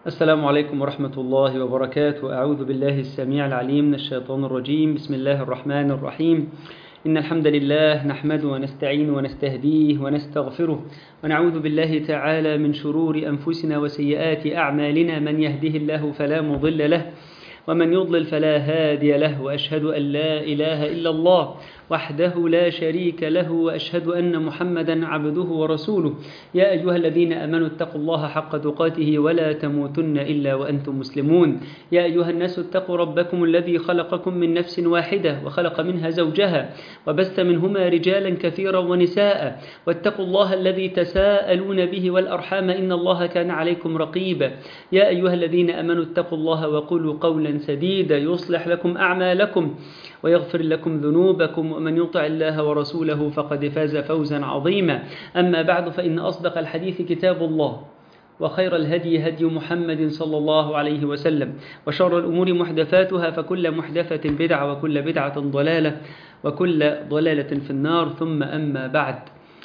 السلام عليكم ورحمة الله وبركاته. أعوذ بالله السميع العليم من الشيطان الرجيم. بسم الله الرحمن الرحيم. إن الحمد لله نحمده ونستعين ونستهديه ونستغفره ونعوذ بالله تعالى من شرور أنفسنا وسيئات أعمالنا. من يهده الله فلا مضل له ومن يضلل فلا هادي له، وأشهد أن لا إله إلا الله وحده لا شريك له، وأشهد أن محمدا عبده ورسوله. يا أيها الذين آمنوا اتقوا الله حق تقاته ولا تموتن إلا وأنتم مسلمون. يا أيها الناس اتقوا ربكم الذي خلقكم من نفس واحدة وخلق منها زوجها وبث منهما رجالا كثيرا ونساء، واتقوا الله الذي تساءلون به والأرحام إن الله كان عليكم رقيبا. يا أيها الذين آمنوا اتقوا الله وقولوا قولا سديدا يصلح لكم أعمالكم ويغفر لكم ذنوبكم، ومن يطع الله ورسوله فقد فاز فوزا عظيما. أما بعد، فإن أصدق الحديث كتاب الله، وخير الهدي هدي محمد صلى الله عليه وسلم، وشر الأمور محدثاتها، فكل محدثة بدعة وكل بدعة ضلالة وكل ضلالة في النار. ثم أما بعد،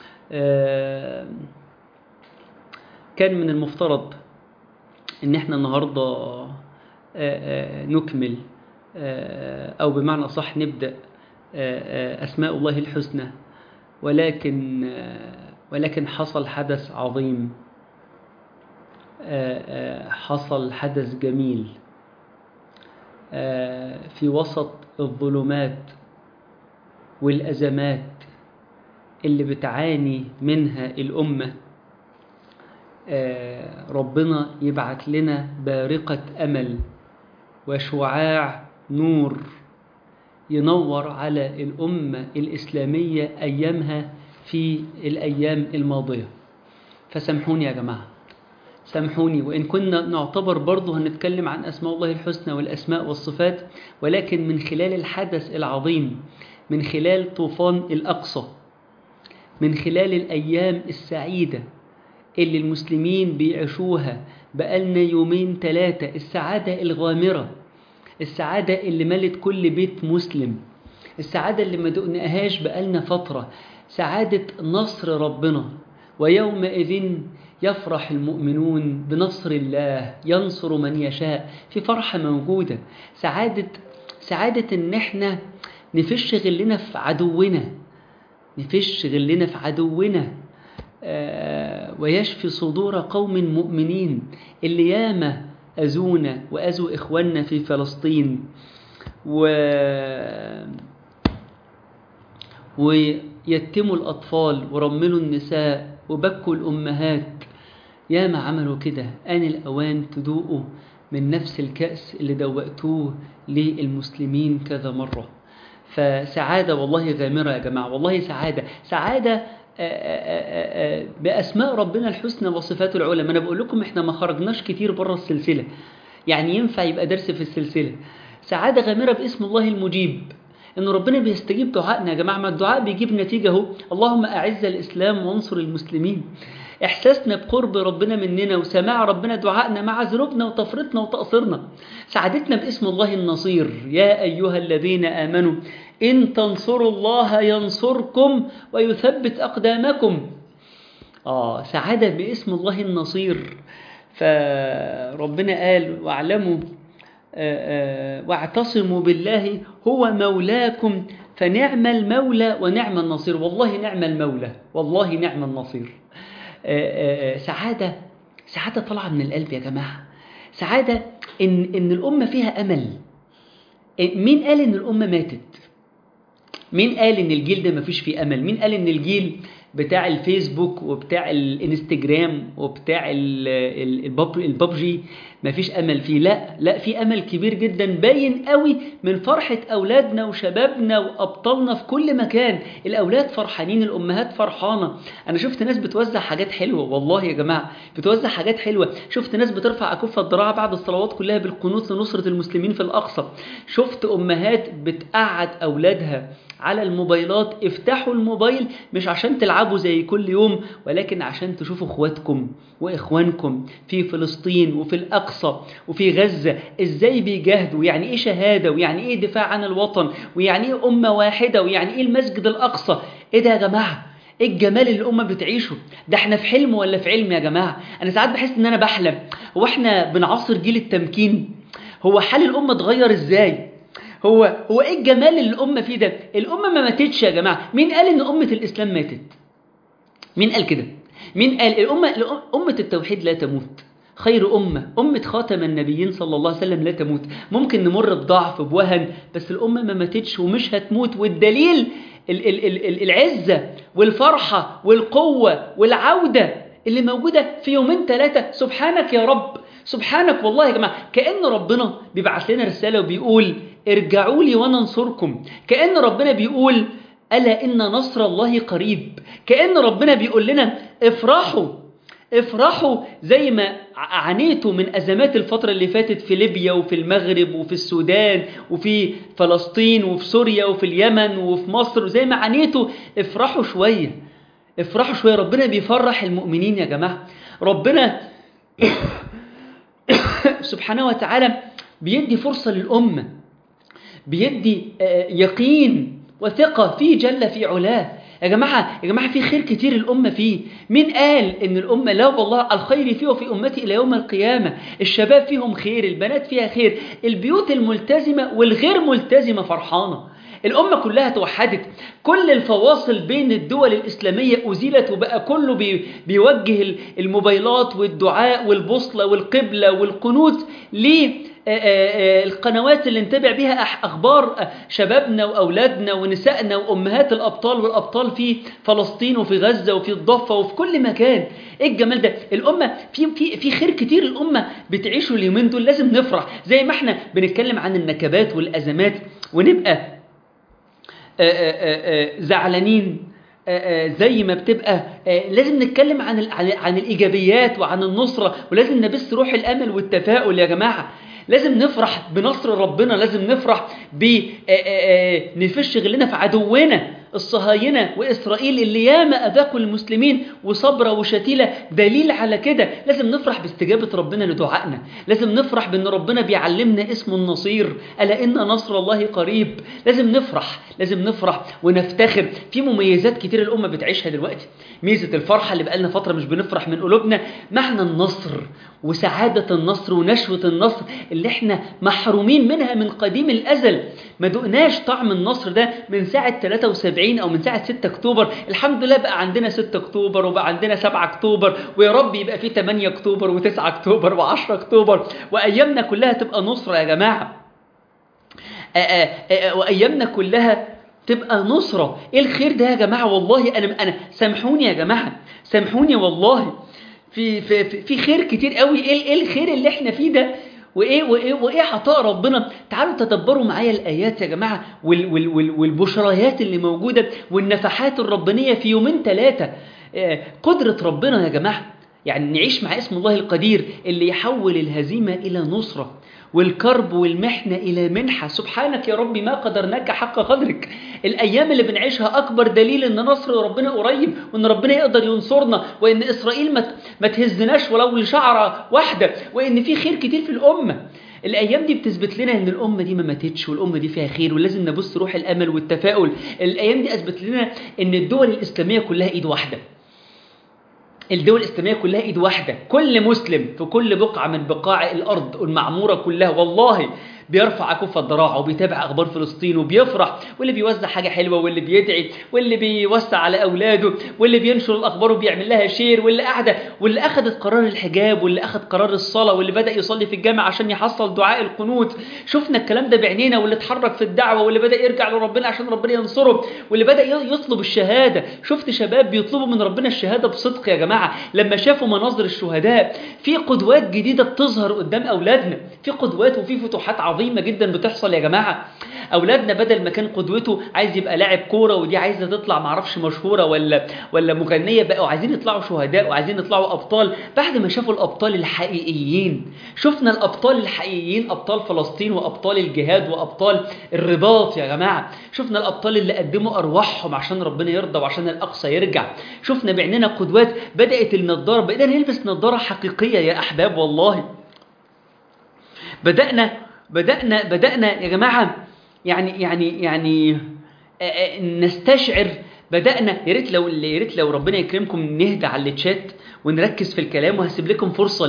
كان من المفترض إن احنا النهاردة نكمل أو بمعنى صح نبدأ أسماء الله الحسنى، ولكن حصل حدث عظيم، حصل حدث جميل في وسط الظلمات والأزمات اللي بتعاني منها الأمة. ربنا يبعت لنا بارقة أمل وشعاع نور ينور على الأمة الإسلامية أيامها في الأيام الماضية. فسامحوني يا جماعة، سامحوني، وإن كنا نعتبر برضه هنتكلم عن أسماء الله الحسنى والأسماء والصفات، ولكن من خلال الحدث العظيم، من خلال طوفان الأقصى، من خلال الأيام السعيدة اللي المسلمين بيعيشوها بقالنا يومين ثلاثة، السعادة الغامرة، السعادة اللي ملت كل بيت مسلم، السعادة اللي ما دقناهاش بقالنا فترة، سعادة نصر ربنا. ويومئذ يفرح المؤمنون بنصر الله، ينصر من يشاء. في فرحة موجودة، سعادة ان احنا نفش غلنا في عدونا، نفش غلنا في عدونا، ويشفي صدور قوم مؤمنين اللي ياما أذونا وأذوا إخواننا في فلسطين، ويتموا الأطفال ورملوا النساء وبكوا الأمهات. ياما عملوا كده، آن الأوان تدوقوا من نفس الكأس اللي دوقتوه للمسلمين كذا مرة. فسعادة والله غامرة يا جماعة، والله سعادة بأسماء ربنا الحسنى وصفاته العلى. ما أنا بقول لكم إحنا ما خرجناش كتير بره السلسلة، يعني ينفع يبقى درس في السلسلة. سعادة غامرة باسم الله المجيب، إن ربنا بيستجيب دعائنا يا جماعة. ما الدعاء بيجيب نتيجة اهو. اللهم أعز الإسلام وانصر المسلمين. إحساسنا بقرب ربنا مننا وسماع ربنا دعائنا مع ذنوبنا وتفريطنا وتقصيرنا. سعادتنا باسم الله النصير. يا أيها الذين آمنوا إن تنصروا الله ينصركم ويثبت أقدامكم. سعادة باسم الله النصير. فربنا قال واعلموا واعتصموا بالله هو مولاكم فنعم المولى ونعم النصير. والله نعم المولى، والله نعم النصير. سعادة طالعة من القلب يا جماعة. سعادة إن الأمة فيها أمل. مين قال إن الأمة ماتت؟ مين قال إن الجيل ده مفيش فيه أمل؟ مين قال إن الجيل بتاع الفيسبوك وبتاع الانستجرام وبتاع الببجي مفيش أمل فيه؟ لا، في أمل كبير جدا باين قوي من فرحة أولادنا وشبابنا وأبطالنا في كل مكان. الأولاد فرحانين، الأمهات فرحانة. أنا شفت ناس بتوزع حاجات حلوة، والله يا جماعة بتوزع حاجات حلوة. شفت ناس بترفع أكف الذراع بعد الصلوات كلها بالقنوت لنصرة المسلمين في الأقصى. شفت أمهات بتقعد أولادها على الموبايلات. افتحوا الموبايل مش عشان تلعبوا زي كل يوم، ولكن عشان تشوفوا اخواتكم واخوانكم في فلسطين وفي الأقصى وفي غزة ازاي بيجاهدوا، يعني ايه شهادة، ويعني ايه دفاع عن الوطن، ويعني ايه أمة واحدة، ويعني ايه المسجد الأقصى. ايه ده يا جماعة؟ ايه الجمال اللي الامه بتعيشه ده. احنا في حلم ولا في علم يا جماعه؟ انا ساعات بحس ان انا بحلم. هو احنا بنعاصر جيل التمكين؟ هو حال الامه اتغير ازاي؟ هو ايه الجمال اللي الامه فيه ده؟ الامه ما ماتتش يا جماعه. مين قال ان امه الاسلام ماتت؟ مين قال كده؟ مين قال امه التوحيد لا تموت؟ خير أمة خاتم النبيين صلى الله عليه وسلم لا تموت. ممكن نمر بضعف بوهن، بس الأمة ما ماتتش ومش هتموت. والدليل العزة والفرحة والقوة والعودة اللي موجودة في يومين 3. سبحانك يا رب، سبحانك والله يا جماعة. كأن ربنا بيبعث لنا رسالة وبيقول ارجعوا لي وانا انصركم. كأن ربنا بيقول ألا إن نصر الله قريب. كأن ربنا بيقول لنا افرحوا زي ما عانيتوا من أزمات الفترة اللي فاتت في ليبيا وفي المغرب وفي السودان وفي فلسطين وفي سوريا وفي اليمن وفي مصر، وزي ما عانيتوا افرحوا شوية. افرحوا شوية. ربنا بيفرح المؤمنين يا جماعة. ربنا سبحانه وتعالى بيدي فرصة للأمة، بيدي يقين وثقة فيه جل في علاه. يا جماعة في خير كتير الأمة فيه. مين قال إن الأمة؟ لا والله، الخير فيه وفي أمتي إلى يوم القيامة. الشباب فيهم خير، البنات فيها خير، البيوت الملتزمة والغير ملتزمة فرحانة. الأمة كلها توحدت. كل الفواصل بين الدول الإسلامية أزيلت، وبقى كله بيوجه الموبايلات والدعاء والبوصلة والقبلة والقنوت القنوات اللي نتابع بيها أخبار شبابنا وأولادنا ونسائنا وأمهات الأبطال والأبطال في فلسطين وفي غزة وفي الضفة وفي كل مكان. إيه الجمال ده؟ الأمة في خير كتير الأمة بتعيشه اليومين دول. لازم نفرح. زي ما احنا بنتكلم عن النكبات والأزمات ونبقى زعلانين، زي ما بتبقى لازم نتكلم عن الإيجابيات وعن النصرة، ولازم نبث روح الأمل والتفاؤل يا جماعة. لازم نفرح بنصر ربنا، لازم نفرح نفش غلنا في عدونا الصهاينة وإسرائيل اللي ياما أذاقوا المسلمين وصبرة وشتيلة دليل على كده. لازم نفرح باستجابة ربنا لدعائنا. لازم نفرح بأن ربنا بيعلمنا اسمه النصير، ألا إن نصر الله قريب. لازم نفرح ونفتخر. في مميزات كتير الأمة بتعيشها دلوقتي. ميزة الفرحة اللي بقالنا فترة مش بنفرح من قلوبنا، معنى النصر وسعادة النصر ونشوة النصر اللي احنا محرومين منها من قديم الأزل. ما دقناش طعم النصر ده من ساعة 73 أو من ساعة 6 أكتوبر. الحمد لله بقى عندنا 6 أكتوبر وبقى عندنا 7 أكتوبر، ويا رب يبقى في 8 أكتوبر و9 أكتوبر و10 أكتوبر، وأيامنا كلها تبقى نصرة يا جماعة. وأيامنا كلها تبقى نصرة. إيه الخير ده يا جماعة؟ والله أنا سامحوني يا جماعة، سامحوني والله. في خير كتير قوي. إيه الخير اللي احنا فيه ده؟ وإيه عطاء ربنا؟ تعالوا تدبروا معايا الآيات يا جماعة والبشريات اللي موجودة والنفحات الربانية في يومين 3. قدرة ربنا يا جماعة. يعني نعيش مع اسم الله القدير اللي يحول الهزيمة إلى نصرة والكرب والمحنة إلى منحة. سبحانك يا ربي ما قدرناك حق قدرك. الأيام اللي بنعيشها أكبر دليل إن نصر ربنا قريب، وإن ربنا يقدر ينصرنا، وإن إسرائيل ما تهزناش ولو لشعرة واحدة، وإن في خير كتير في الأمة. الأيام دي بتثبت لنا إن الأمة دي ما ماتتش، والأمة دي فيها خير، ولازم نبث روح الأمل والتفاؤل. الأيام دي أثبت لنا إن الدول الإسلامية كلها إيد واحدة. الدول الإسلامية كلها إيد واحدة. كل مسلم في كل بقعة من بقاع الأرض المعمورة كلها والله بيرفع كف الضراعة وبيتابع أخبار فلسطين وبيفرح، واللي بيوزع حاجة حلوة، واللي بيدعي، واللي بيوسع على أولاده، واللي بينشر الأخبار وبيعمل لها شير، واللي قاعدة، واللي أخذت قرار الحجاب، واللي أخذ قرار الصلاة، واللي بدأ يصلي في الجامع عشان يحصل دعاء القنوت. شفنا الكلام ده بعينينا. واللي اتحرك في الدعوة، واللي بدأ يرجع لربنا عشان ربنا ينصره، واللي بدأ يطلب الشهادة. شفت شباب بيطلبوا من ربنا الشهادة بصدق يا جماعة لما شافوا مناظر الشهداء. في قدوات جديدة بتظهر قدام أولادنا، في قدوات وفي فتوحات عظيمة جدا بتحصل يا جماعة. أولادنا بدل ما كان قدوته عايز يبقى لاعب كورة، ودي عايزة تطلع معرفش مشهورة ولا مغنية، بقوا عايزين يطلعوا شهداء وعايزين يطلعوا أبطال. بعد ما شافوا الأبطال الحقيقيين، شفنا الأبطال الحقيقيين، أبطال فلسطين وأبطال الجهاد وأبطال الرباط يا جماعة. شفنا الأبطال اللي قدموا أرواحهم عشان ربنا يرضى وعشان الأقصى يرجع. شفنا بعيننا قدوات. بدأت النضارة، بدأنا نلبس نضارة حقيقية يا أحباب والله. بدأنا يا جماعة يعني نستشعر بدأنا. يا ريت لو ربنا يكرمكم نهدى على الشات ونركز في الكلام، وهسيب لكم فرصة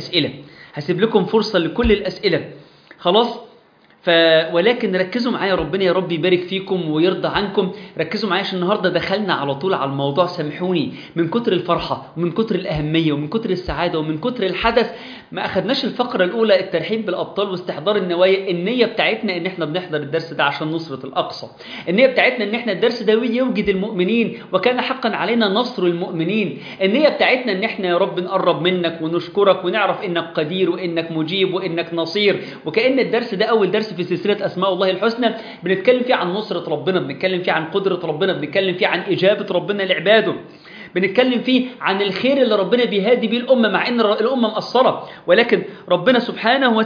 لكل الأسئلة. خلاص. ولكن ركزوا معايا، ربنا يا رب يبارك فيكم ويرضى عنكم. ركزوا معايا عشان النهارده دخلنا على طول على الموضوع. سامحوني من كتر الفرحة ومن كتر الأهمية ومن كتر السعادة ومن كتر الحدث ما أخدناش الفقرة الأولى، الترحيب بالأبطال واستحضار النوايا. النية بتاعتنا إن إحنا بنحضر الدرس ده عشان نصرة الأقصى. النية بتاعتنا إن إحنا الدرس ده يوجد المؤمنين، وكان حقا علينا نصر المؤمنين. النية بتاعتنا إن إحنا يا رب نقرب منك ونشكرك ونعرف إنك قدير وإنك مجيب وإنك نصير. وكأن الدرس ده أول درس في سلسلة أسماء الله الحسنى، بنتكلم فيه عن نصرة ربنا، بنتكلم فيه عن قدرة ربنا، بنتكلم فيه عن إجابة ربنا لعباده، بنتكلم فيه عن الخير اللي ربنا بيهادي بيه الأمة مع إن الأمة مقصرة. ولكن ربنا سبحانه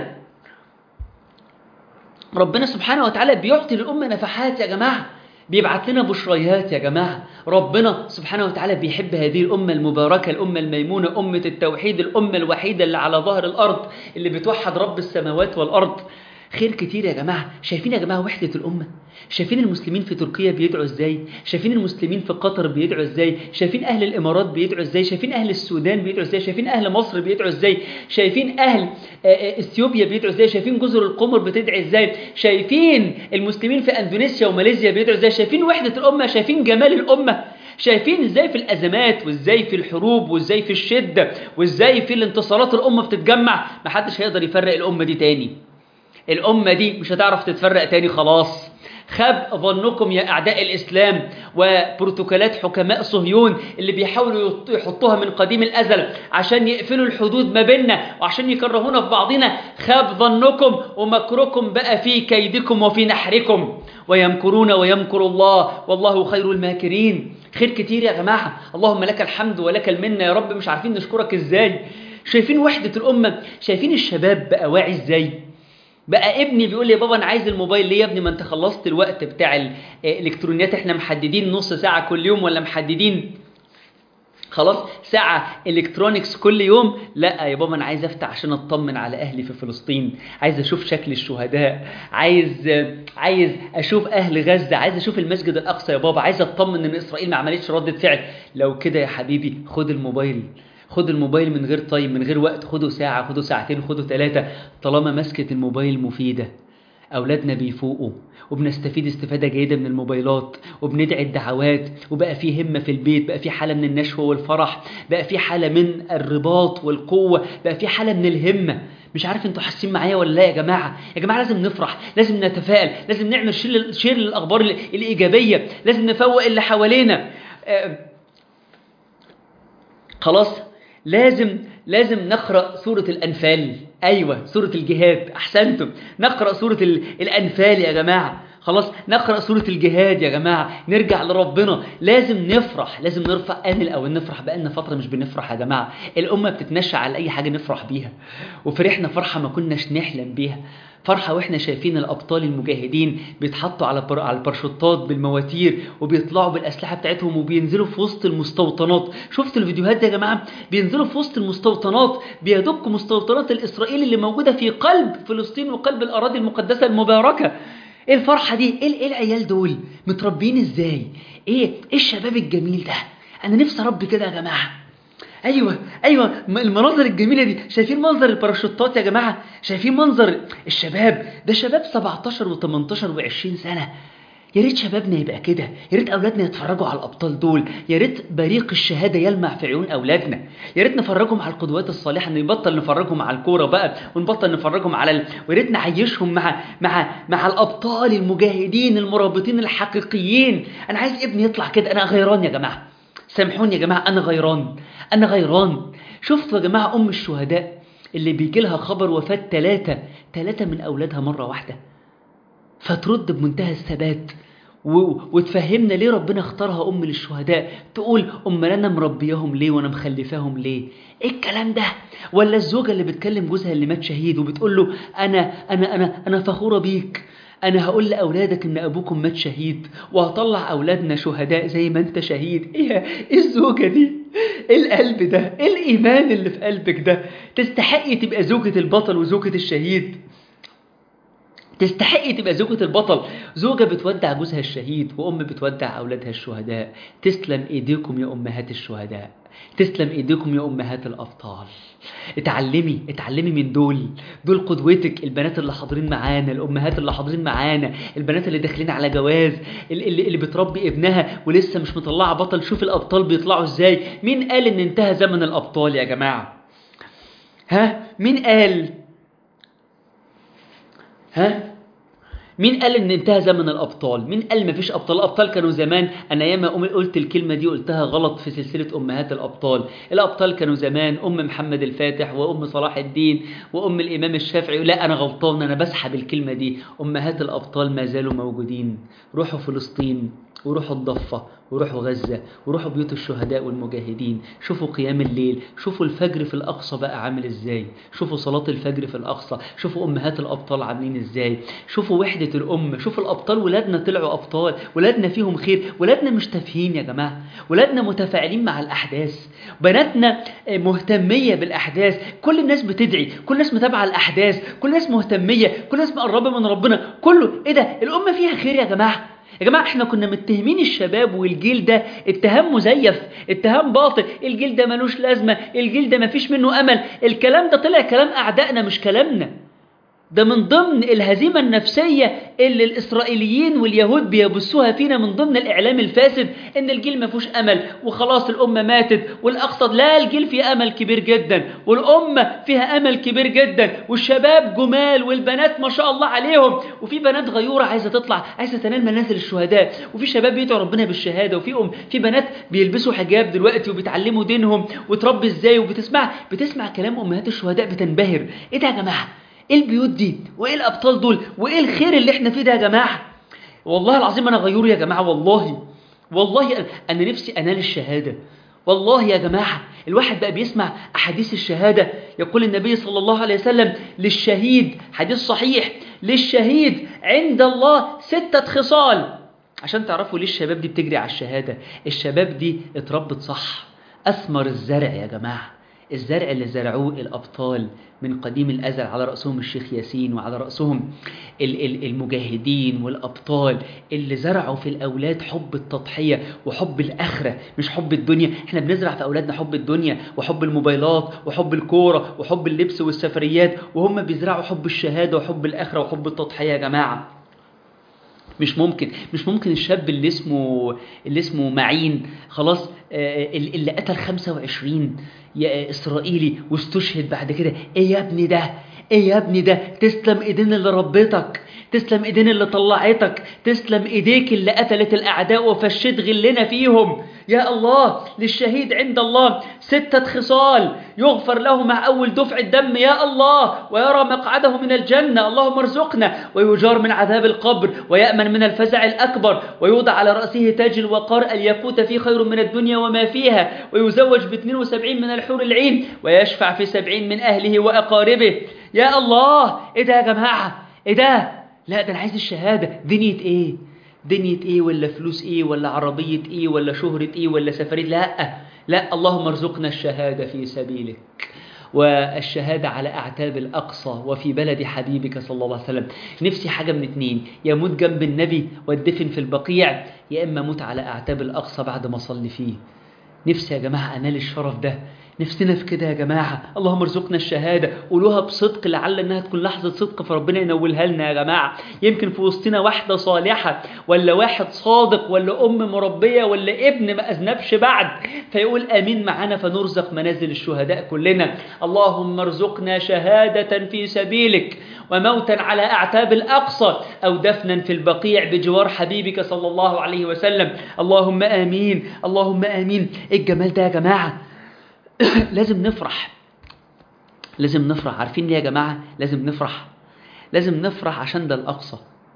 وتعالى بيعطي للأمة نفحات يا جماعة، بيبعت لنا بشريات يا جماعة. ربنا سبحانه وتعالى بيحب هذه الأمة المباركة، الأمة الميمونة، أمة التوحيد، الأمة الوحيدة اللي على ظهر الأرض اللي بتوحد رب السماوات والأرض. خير كتير يا جماعة. شايفين يا جماعة وحدة الأمة؟ شايفين المسلمين في تركيا بيدعوا ازاي؟ شايفين المسلمين في قطر بيدعوا ازاي؟ شايفين أهل الإمارات بيدعوا ازاي؟ شايفين أهل السودان بيدعوا ازاي؟ شايفين أهل مصر بيدعوا ازاي؟ شايفين أهل إثيوبيا بيدعوا ازاي؟ شايفين جزر القمر بتدعي ازاي؟ شايفين المسلمين في أندونيسيا وماليزيا بيدعوا ازاي؟ شايفين وحدة الأمة؟ شايفين جمال الأمة؟ شايفين ازاي في الأزمات وازاي في الحروب وازاي في الشدة وازاي في الانتصارات الأمة بتتجمع؟ محدش هيقدر يفرق الأمة دي تاني. الأمة دي مش هتعرف تتفرق تاني خلاص. خاب ظنكم يا أعداء الإسلام وبروتوكولات حكماء صهيون اللي بيحاولوا يحطوها من قديم الأزل عشان يقفلوا الحدود ما بيننا وعشان يكرهونا في بعضنا. خاب ظنكم ومكركم بقى في كيدكم وفي نحركم. ويمكرون ويمكر الله والله خير الماكرين. خير كتير يا جماعة. اللهم لك الحمد ولك المنة يا رب، مش عارفين نشكرك ازاي. شايفين وحدة الأمة؟ شايفين الشباب بقى واعي ازاي؟ بقى ابني بيقول لي يا بابا انا عايز الموبايل. ليه يا ابني؟ ما انت خلصت الوقت بتاع الالكترونيات. احنا محددين نص ساعة كل يوم ولا محددين خلاص ساعة الكترونيكس كل يوم؟ لا يا بابا انا عايز افتح عشان اطمن على اهلي في فلسطين، عايز اشوف شكل الشهداء، عايز اشوف اهل غزة، عايز اشوف المسجد الاقصى يا بابا، عايز اطمن ان اسرائيل ما عملتش ردة فعل. لو كده يا حبيبي خد الموبايل من غير طيب، من غير وقت. خده ساعة، خده ساعتين، خده 3. طالما مسكة الموبايل مفيدة، أولادنا بيفوقوا وبنستفيد استفادة جيدة من الموبايلات وبندعي الدعوات، وبقى في همة في البيت، بقى في حالة من النشوة والفرح، بقى في حالة من الرباط والقوة، بقى في حالة من الهمة. مش عارف انتوا حاسين معايا ولا لا يا جماعة؟ يا جماعة لازم نفرح، لازم نتفائل، لازم نعمل شير للأخبار الإيجابية، لازم نفوق اللي حوالينا. خلاص لازم نقرأ سورة الأنفال. أيوة سورة الجهاد، أحسنتم. نقرأ سورة الأنفال يا جماعة. خلاص نقرأ سورة الجهاد يا جماعة. نرجع لربنا. لازم نفرح، لازم نرفع آمل أو نفرح. بقالنا فترة مش بنفرح يا جماعة. الأمة بتتنشأ على أي حاجة نفرح بيها، وفرحنا فرحة ما كناش نحلم بيها. فرحة واحنا شايفين الأبطال المجاهدين بيتحطوا على الباراشوتات بالمواتير وبيطلعوا بالأسلحة بتاعتهم وبينزلوا في وسط المستوطنات. شفت الفيديوهات دي يا جماعة؟ بينزلوا في وسط المستوطنات، بيدقوا مستوطنات الإسرائيل اللي موجودة في قلب فلسطين وقلب الأراضي المقدسة المباركة. ايه الفرحة دي؟ ايه العيال دول متربين ازاي؟ ايه الشباب الجميل ده؟ انا نفسي اربي كده يا جماعة. ايوه المناظر الجميله دي. شايفين منظر الباراشوتات يا جماعه؟ شايفين منظر الشباب ده؟ شباب 17 و18 و20 سنه. يا ريت شبابنا يبقى كده، يا ريت اولادنا يتفرجوا على الابطال دول، يا ريت بريق الشهاده يلمع في عيون اولادنا، يا ريت نفرجهم على القدوات الصالحه، نبطل نفرجهم على الكوره بقى ونبطل نفرجهم على ويا ريت نعيشهم مع الابطال المجاهدين المرابطين الحقيقيين. انا عايز ابني يطلع كده. انا غيران يا جماعه، سامحوني يا جماعة، أنا غيران. شفتوا يا جماعة أم الشهداء اللي بيجي لها خبر وفاة 3 من أولادها مرة واحدة، فترد بمنتهى الثبات وتفهمنا ليه ربنا اختارها أم للشهداء. تقول أنا مربيهم ليه وأنا مخلفاهم ليه؟ إيه الكلام ده؟ ولا الزوجة اللي بتكلم جوزها اللي مات شهيد وبتقول له أنا فخورة بيك، أنا هقول لأولادك إن أبوكم مات شهيد وهطلع أولادنا شهداء زي ما أنت شهيد. إيه الزوجة دي؟ إيه القلب ده؟ إيه الإيمان اللي في قلبك ده؟ تستحقي تبقى زوجة البطل وزوجة الشهيد. تستحقي تبقى زوجة البطل، زوجة بتودع جوزها الشهيد وأم بتودع أولادها الشهداء. تسلم إيديكم يا أمهات الشهداء، تسلم إيديكم يا أمهات الأبطال. اتعلمي من دول قدوتك، البنات اللي حاضرين معانا، الأمهات اللي حاضرين معانا، البنات اللي داخلين على جواز، اللي بتربي ابنها ولسه مش مطلعة بطل. شوف الأبطال بيطلعوا إزاي. مين قال إن انتهى زمن الأبطال يا جماعة؟ مين قال؟ مين قال ان انتهى زمن الابطال؟ مين قال مفيش ابطال؟ الابطال كانوا زمان. انا ياما قلت الكلمه دي، قلتها غلط في سلسله امهات الابطال. الابطال كانوا زمان ام محمد الفاتح وام صلاح الدين وام الامام الشافعي. لا انا غلطان، انا بسحب الكلمه دي. امهات الابطال ما زالوا موجودين. روحوا فلسطين وروحوا الضفه وروحوا غزه وروحوا بيوت الشهداء والمجاهدين. شوفوا قيام الليل، شوفوا الفجر في الاقصى بقى عامل ازاي، شوفوا صلاه الفجر في الاقصى، شوفوا امهات الابطال عاملين ازاي، شوفوا وحده الامه، شوفوا الابطال. ولادنا طلعوا ابطال، ولادنا فيهم خير، ولادنا مش تافهين يا جماعه، ولادنا متفاعلين مع الاحداث، بناتنا مهتميه بالاحداث. كل الناس بتدعي، كل الناس متابعه الاحداث، كل الناس مهتميه، كل الناس مقربه من ربنا. كله ايه ده؟ الامه فيها خير يا جماعه. يا جماعة احنا كنا متهمين الشباب والجيل ده اتهام مزيف، اتهام باطل. الجيل ده ملوش لازمة، الجيل ده مفيش منه امل. الكلام ده طلع كلام اعدائنا مش كلامنا. ده من ضمن الهزيمة النفسية اللي الإسرائيليين واليهود بيبثوها فينا من ضمن الإعلام الفاسد، إن الجيل ما فيهوش أمل وخلاص الأمة ماتت. والأقصد لا، الجيل فيه أمل كبير جدا، والأمة فيها أمل كبير جدا، والشباب جمال، والبنات ما شاء الله عليهم. وفي بنات غيورة عايزة تطلع، عايزة تنال منازل الشهداء، وفي شباب بيدعوا ربنا بالشهادة، وفي بنات بيلبسوا حجاب دلوقتي وبيتعلموا دينهم وتربي إزاي، بتسمع كلام أمهات الشهداء بتنبهر. إيه ده يا جماعة؟ ايه البيوت دي؟ وايه الابطال دول؟ وايه الخير اللي احنا فيه ده يا جماعه؟ والله العظيم انا غيور يا جماعه. والله انا نفسي انال الشهاده. والله يا جماعه الواحد بقى بيسمع احاديث الشهاده. يقول النبي صلى الله عليه وسلم للشهيد، حديث صحيح، للشهيد عند الله 6 خصال. عشان تعرفوا ليه الشباب دي بتجري على الشهاده. الشباب دي اتربت صح، اثمر الزرع يا جماعه. الزرع اللي زرعوه الأبطال من قديم الأزل، على رأسهم الشيخ ياسين وعلى رأسهم المجاهدين والأبطال، اللي زرعوا في الأولاد حب التضحية وحب الآخرة مش حب الدنيا. احنا بنزرع في أولادنا حب الدنيا وحب الموبايلات وحب الكورة وحب اللبس والسفريات، وهم بيزرعوا حب الشهادة وحب الآخرة وحب التضحية يا جماعة. مش ممكن الشاب اللي اسمه معين خلاص، اللي قتل 25 إسرائيلي واستشهد بعد كده. ايه يا ابني ده؟ ايه يا ابني ده؟ تسلم ايدين اللي ربيتك، تسلم ايدين اللي طلعتك، تسلم ايديك اللي قتلت الاعداء وفشت غلنا فيهم. يا الله، للشهيد عند الله 6 خصال يغفر له مع اول دفع الدم يا الله، ويرى مقعده من الجنة، اللهم ارزقنا، ويجار من عذاب القبر، ويأمن من الفزع الأكبر، ويوضع على رأسه تاج الوقار الياقوت فيه خير من الدنيا وما فيها، ويزوج ب72 من الحور العين، ويشفع في 70 من أهله وأقاربه. يا الله، ايه ده يا جماعة؟ ايه ده؟ لا ده انا عايز الشهادة. دنيا ايه؟ دنيا ايه؟ ولا فلوس ايه؟ ولا عربية ايه؟ ولا شهرة ايه؟ ولا سفرية؟ لا، اللهم ارزقنا الشهادة في سبيلك، والشهادة على أعتاب الأقصى وفي بلد حبيبك صلى الله عليه وسلم. نفسي حاجة من 2، يا موت جنب النبي والدفن في البقيع، يا إما موت على أعتاب الأقصى بعد ما صلي فيه. نفسي يا جماعة أنال الشرف ده، نفسنا في كده يا جماعة. اللهم ارزقنا الشهادة. قولوها بصدق، لعل انها تكون لحظة صدق فربنا ينولها لنا يا جماعة. يمكن في وسطنا واحدة صالحة، ولا واحد صادق، ولا مربية، ولا ابن ما أذنبش بعد، فيقول آمين معنا فنرزق منازل الشهداء كلنا. اللهم ارزقنا شهادة في سبيلك، وموتا على أعتاب الأقصى، أو دفنا في البقيع بجوار حبيبك صلى الله عليه وسلم. اللهم آمين، اللهم آمين. إيه الجمال ده يا جماعة؟ لازم نفرح، لازم نفرح. عارفين ليه يا جماعة لازم نفرح؟ لازم نفرح عشان ده الأقصى.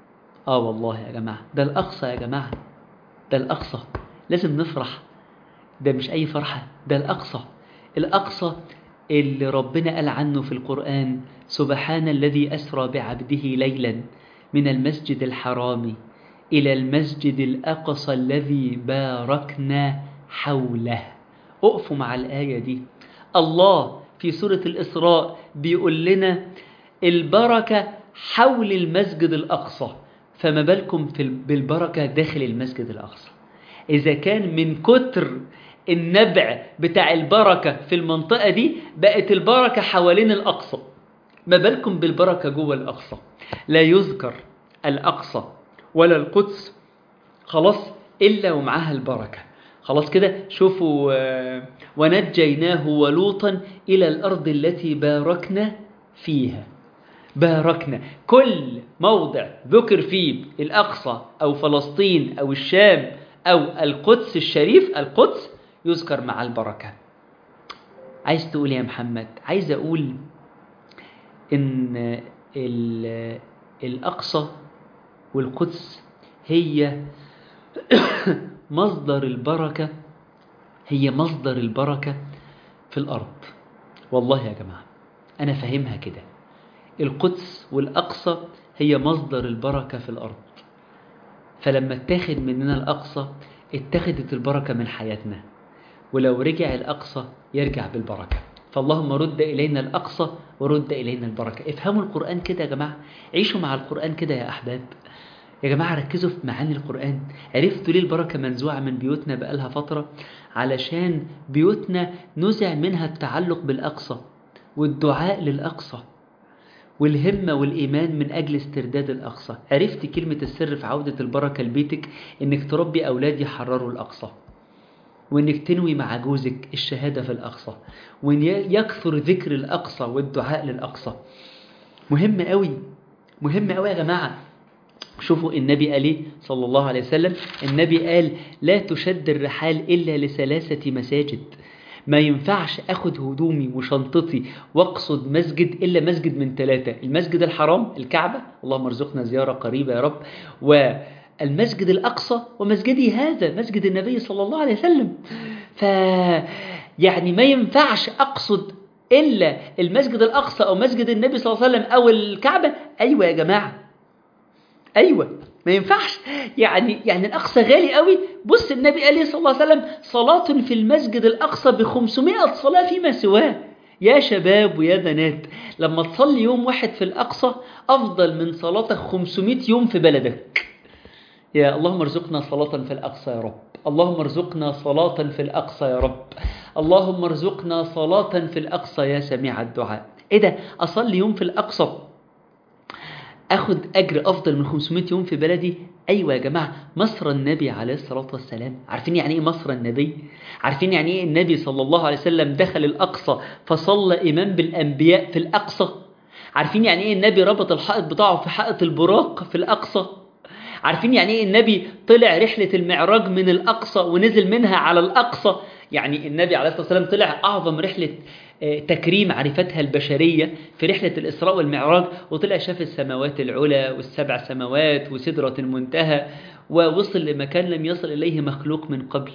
والله يا جماعة ده الأقصى يا جماعة، ده الأقصى. لازم نفرح. ده مش أي فرحة، ده الأقصى. الأقصى اللي ربنا قال عنه في القرآن: سبحان الذي أسرى بعبده ليلا من المسجد الحرام إلى المسجد الأقصى الذي باركنا حوله. اقفوا مع الآية دي. الله في سورة الإسراء بيقول لنا البركة حول المسجد الأقصى، فما بالكم بالبركة داخل المسجد الأقصى. إذا كان من كتر النبع بتاع البركة في المنطقة دي بقت البركة حوالين الأقصى، ما بالكم بالبركة جوه الأقصى. لا يذكر الأقصى ولا القدس خلاص إلا ومعها البركة. خلاص كده شوفوا ونجيناه ولوطا إلى الأرض التي باركنا فيها. باركنا، كل موضع ذكر فيه الأقصى أو فلسطين أو الشام أو القدس الشريف، القدس يذكر مع البركة. عايز تقول يا محمد؟ عايز أقول إن الأقصى والقدس هي مصدر البركة، هي مصدر البركة في الأرض. والله يا جماعة أنا فاهمها كده، القدس والأقصى هي مصدر البركة في الأرض. فلما اتاخد مننا الأقصى اتخذت البركة من حياتنا، ولو رجع الأقصى يرجع بالبركة. فاللهم رد إلينا الأقصى ورد إلينا البركة. افهموا القرآن كده يا جماعة، عيشوا مع القرآن كده يا أحباب. يا جماعة ركزوا في معاني القرآن. عرفتوا ليه البركة منزوعة من بيوتنا بقالها فترة؟ علشان بيوتنا نزع منها التعلق بالأقصى والدعاء للأقصى والهمة والإيمان من أجل استرداد الأقصى. عرفت كلمة السر في عودة البركة لبيتك؟ إنك تربي أولاد يحرروا الأقصى، وإنك تنوي مع جوزك الشهادة في الأقصى، وإن يكثر ذكر الأقصى والدعاء للأقصى. مهم قوي، مهم قوي يا جماعة. شوفوا النبي قال ايه صلى الله عليه وسلم؟ النبي قال لا تشد الرحال إلا لثلاثة مساجد. ما ينفعش أخد هدومي وشنطتي واقصد مسجد إلا مسجد من 3: المسجد الحرام الكعبة، اللهم ارزقنا زيارة قريبة يا رب، والمسجد الأقصى، ومسجدي هذا مسجد النبي صلى الله عليه وسلم. يعني ما ينفعش أقصد إلا المسجد الأقصى أو مسجد النبي صلى الله عليه وسلم أو الكعبة. أيوة يا جماعة، أيوة، ما ينفعش. يعني الأقصى غالي قوي. بص النبي قال صلى الله عليه وسلم صلاة في المسجد الأقصى ب500 صلاة فيما سواه. يا شباب ويا بنات، لما تصلي يوم واحد في الأقصى أفضل من صلاتك 500 يوم في بلدك. يا اللهم ارزقنا صلاة في الأقصى يا رب، اللهم ارزقنا صلاة في الأقصى يا رب، اللهم ارزقنا صلاة في الأقصى يا سميع الدعاء. إيه ده؟ أصلي يوم في الأقصى أخذ أجر أفضل من 500 يوم في بلدي؟ أيوة يا جماعة، مصر النبي عليه الصلاة والسلام. عارفين يعني إيه مصر النبي؟ عارفين يعني إيه النبي صلى الله عليه وسلم دخل الأقصى فصلى إمام بالأنبياء في الأقصى؟ عارفين يعني إيه النبي ربط الحائط بتاعه في حائط البراق في الأقصى؟ عارفين يعني إيه النبي طلع رحلة المعراج من الأقصى ونزل منها على الأقصى؟ يعني النبي عليه الصلاة والسلام طلع أعظم رحلة تكريم عرفتها البشرية في رحلة الإسراء والمعراج، وطلع شاف السماوات العلى والسبع سماوات وسدرة المنتهى، ووصل لمكان لم يصل إليه مخلوق من قبل.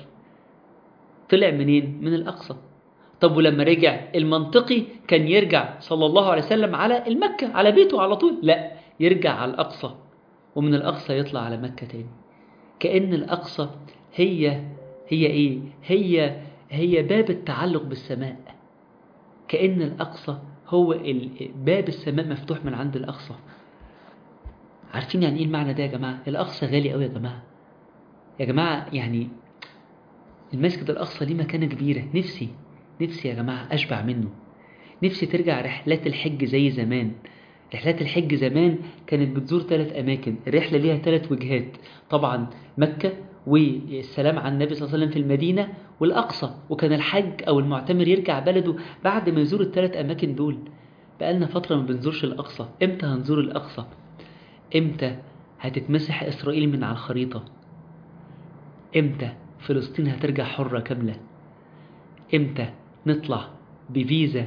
طلع منين؟ من الأقصى. طب ولما رجع المنطقي كان يرجع صلى الله عليه وسلم على المكة، على بيته على طول؟ لا، يرجع على الأقصى، ومن الأقصى يطلع على مكة تاني. كأن الأقصى هي إيه؟ هي باب التعلق بالسماء. كأن الأقصى هو باب السماء مفتوح من عند الأقصى. عارفين يعني إيه المعنى ده يا جماعة؟ الأقصى غالي قوي يا جماعة. يا جماعة يعني المسجد الأقصى ليه مكانة كبيرة. نفسي يا جماعة أشبع منه. نفسي ترجع رحلات الحج زي زمان. رحلات الحج زمان كانت بتزور 3 أماكن، الرحلة ليها 3 وجهات طبعا: مكة، والسلام على النبي صلى الله عليه وسلم في المدينة، والأقصى. وكان الحج أو المعتمر يرجع بلده بعد ما يزور ال3 أماكن دول. بقالنا فترة ما بنزورش الأقصى. إمتى هنزور الأقصى؟ إمتى هتتمسح إسرائيل من على الخريطة؟ إمتى فلسطين هترجع حرة كاملة؟ إمتى نطلع بفيزا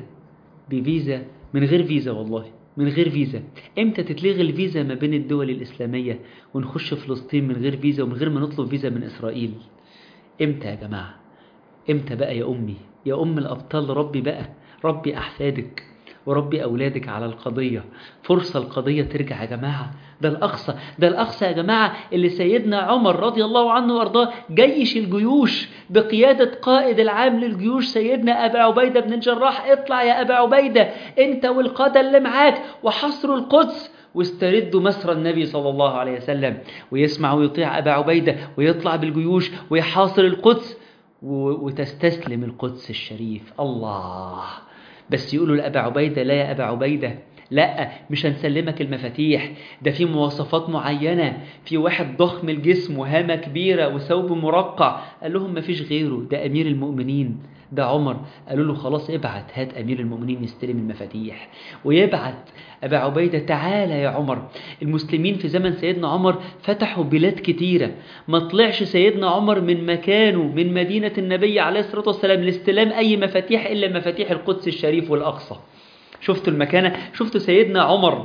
من غير فيزا، والله من غير فيزا؟ امتى تتلغي الفيزا ما بين الدول الإسلامية ونخش فلسطين من غير فيزا ومن غير ما نطلب فيزا من إسرائيل؟ امتى يا جماعة؟ امتى بقى يا أمي، يا أم الأبطال؟ ربي أحفادك وربي أولادك على القضية. فرصة القضية ترجع يا جماعة. ده الأقصى يا جماعة اللي سيدنا عمر رضي الله عنه وارضاه جيش الجيوش بقيادة قائد العام للجيوش سيدنا أبا عبيدة بن الجراح: اطلع يا أبا عبيدة انت والقادة اللي معاك وحصروا القدس واستردوا مسرى النبي صلى الله عليه وسلم، ويسمع ويطيع أبا عبيدة ويطلع بالجيوش ويحاصر القدس وتستسلم القدس الشريف. الله. بس يقولوا لأبا عبيدة: لا يا أبا عبيدة، لا، مش هنسلمك المفاتيح، ده في مواصفات معينة، في واحد ضخم الجسم وهامة كبيرة وثوب مرقع. قال لهم: مفيش غيره، ده أمير المؤمنين، ده عمر. قالوا له: خلاص ابعت، هات أمير المؤمنين يستلم المفاتيح. ويبعت أبا عبيدة: تعالى يا عمر. المسلمين في زمن سيدنا عمر فتحوا بلاد كتيرة، ما طلعش سيدنا عمر من مكانه من مدينة النبي عليه الصلاة والسلام لاستلام أي مفاتيح إلا مفاتيح القدس الشريف والأقصى. شفتوا المكانة؟ شفتوا سيدنا عمر،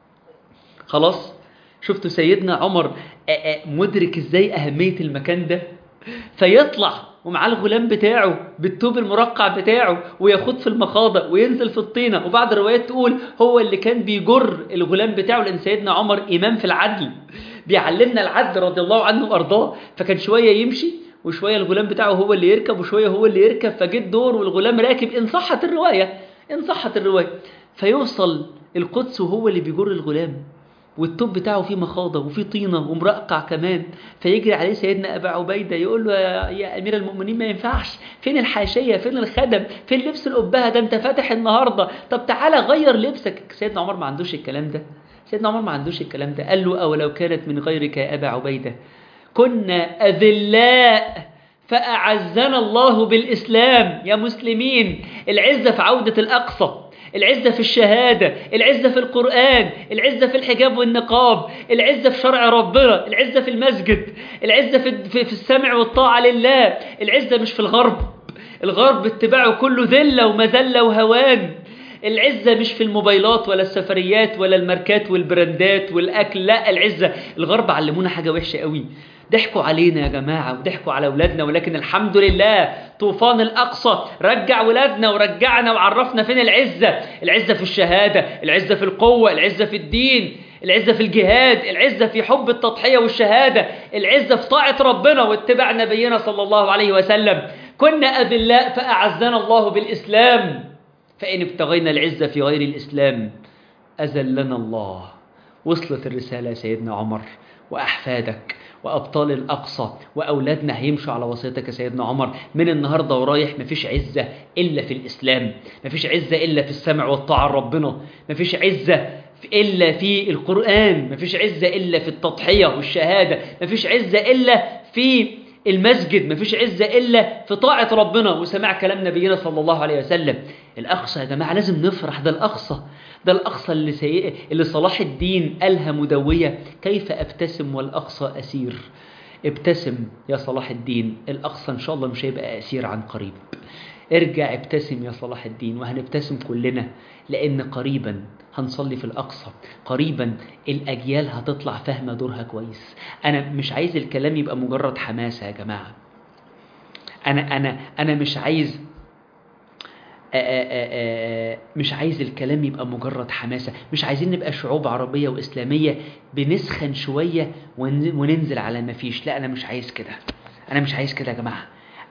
خلاص، شفتوا سيدنا عمر مدرك ازاي أهمية المكان ده؟ فيطلع ومعاه الغلام بتاعه بالثوب المرقع بتاعه وياخد في المخاضة وينزل في الطينة. وبعض الروايات تقول هو اللي كان بيجر الغلام بتاعه، لأن سيدنا عمر إمام في العدل، بيعلمنا العدل رضي الله عنه وأرضاه. فكان شوية يمشي وشوية الغلام بتاعه هو اللي يركب وشوية هو اللي يركب، فجيت دور والغلام راكب، إن صحت الرواية، إن صحت الرواية. فيوصل القدس وهو اللي بيجر الغلام، والتوب بتاعه فيه مخاضة وفيه طينة ومرقع كمان. فيجري عليه سيدنا أبا عبيدة يقول له: يا أمير المؤمنين، ما ينفعش، فين الحاشية، فين الخدم، فين لبس الأبهة ده، أنت فاتح النهاردة، طب تعالى غير لبسك. سيدنا عمر ما عندوش الكلام ده، سيدنا عمر ما عندوش الكلام ده. قال له: أولو كانت من غيرك يا أبا عبيدة كنا أذلاء فأعزنا الله بالإسلام. يا مسلمين، العزة في عودة الأقصى، العزة في الشهادة، العزة في القرآن، العزة في الحجاب والنقاب، العزة في شرع ربنا، العزة في المسجد، العزة في السمع والطاعة لله. العزة مش في الغرب، الغرب اتباعه كله ذلة ومذلة وهوان. العزة مش في الموبايلات ولا السفريات ولا الماركات والبراندات والأكل، لا، العزة. الغرب علمونا حاجة وحشة قوي، ضحكوا علينا يا جماعة وضحكوا على أولادنا، ولكن الحمد لله طوفان الأقصى رجع ولادنا ورجعنا وعرفنا فين العزة. العزة في الشهادة، العزة في القوة، العزة في الدين، العزة في الجهاد، العزة في حب التضحية والشهادة، العزة في طاعة ربنا واتباع نبينا صلى الله عليه وسلم. كنا أذلاء فأعزنا الله بالإسلام، فإن ابتغينا العزة في غير الإسلام أذلنا الله. وصلت الرسالة يا سيدنا عمر، وأحفادك وأبطال الأقصى وأولادنا هيمشوا على وصيتك يا سيدنا عمر. من النهاردة ورايح مفيش عزة إلا في الإسلام، مفيش عزة إلا في السمع والطاعة ربنا، مفيش عزة إلا في القرآن، مفيش عزة إلا في التضحية والشهادة، مفيش عزة إلا في المسجد، مفيش عزة إلا في طاعة ربنا وسماع كلام نبينا صلى الله عليه وسلم. الأقصى يا جماعة لازم نفرح، ده الأقصى، ده الأقصى اللي صلاح الدين قالها مدوية: كيف أبتسم والأقصى أسير. ابتسم يا صلاح الدين، الأقصى إن شاء الله مش هيبقى أسير عن قريب. ارجع ابتسم يا صلاح الدين، وهنبتسم كلنا، لأن قريبا هنصلي في الأقصى، قريبا الأجيال هتطلع فاهمة دورها كويس. أنا مش عايز الكلام يبقى مجرد حماسة يا جماعة، أنا مش عايز الكلام يبقى مجرد حماسة. مش عايزين نبقى شعوب عربية وإسلامية بنسخن شوية وننزل على ما فيش. لا، أنا مش عايز كده، أنا مش عايز كده يا جماعة.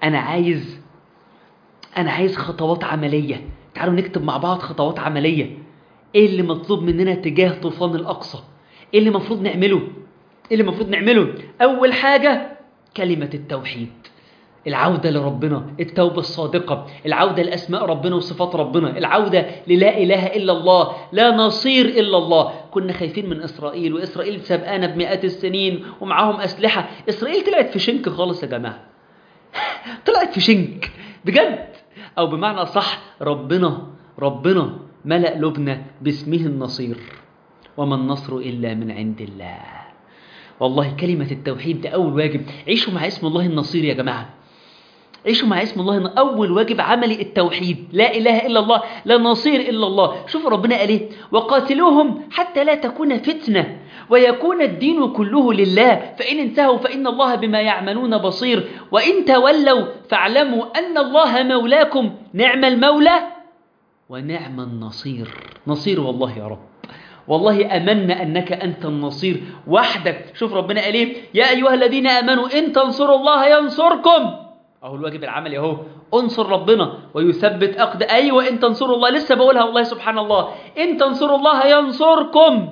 أنا عايز خطوات عملية. تعالوا نكتب مع بعض خطوات عملية. إيه اللي مطلوب مننا تجاه طوفان الأقصى؟ إيه اللي المفروض نعمله؟ إيه اللي المفروض نعمله؟ أول حاجة كلمة التوحيد، العودة لربنا، التوبة الصادقة، العودة لأسماء ربنا وصفات ربنا، العودة للا إله إلا الله، لا نصير إلا الله. كنا خايفين من إسرائيل، وإسرائيل سبقانا بمئات السنين ومعاهم أسلحة. إسرائيل طلعت في شنك خالص يا جماعة، طلعت في شنك بجد، أو بمعنى صح، ربنا ملأ لبنى باسمه النصير، وما النصر إلا من عند الله. والله كلمة التوحيد ده أول واجب. عيشوا مع اسم الله النصير يا جماعة، عيشوا مع اسم الله. أول واجب عملي التوحيد، لا إله إلا الله، لا نصير إلا الله. شوفوا ربنا قال إيه: وقاتلوهم حتى لا تكون فتنة ويكون الدين كله لله فإن انتهوا فإن الله بما يعملون بصير وإن تولوا فاعلموا أن الله مولاكم نعم المولى ونعم النصير. نصير والله يا رب، والله أمنا أنك أنت النصير وحدك. شوف ربنا قال إيه: يا أيها الذين آمنوا إن تنصروا الله ينصركم. أهو الواجب العملي أهو، انصر ربنا ويثبت أيوة، إن تنصروا الله، لسه بقولها والله سبحان الله، إن تنصروا الله ينصركم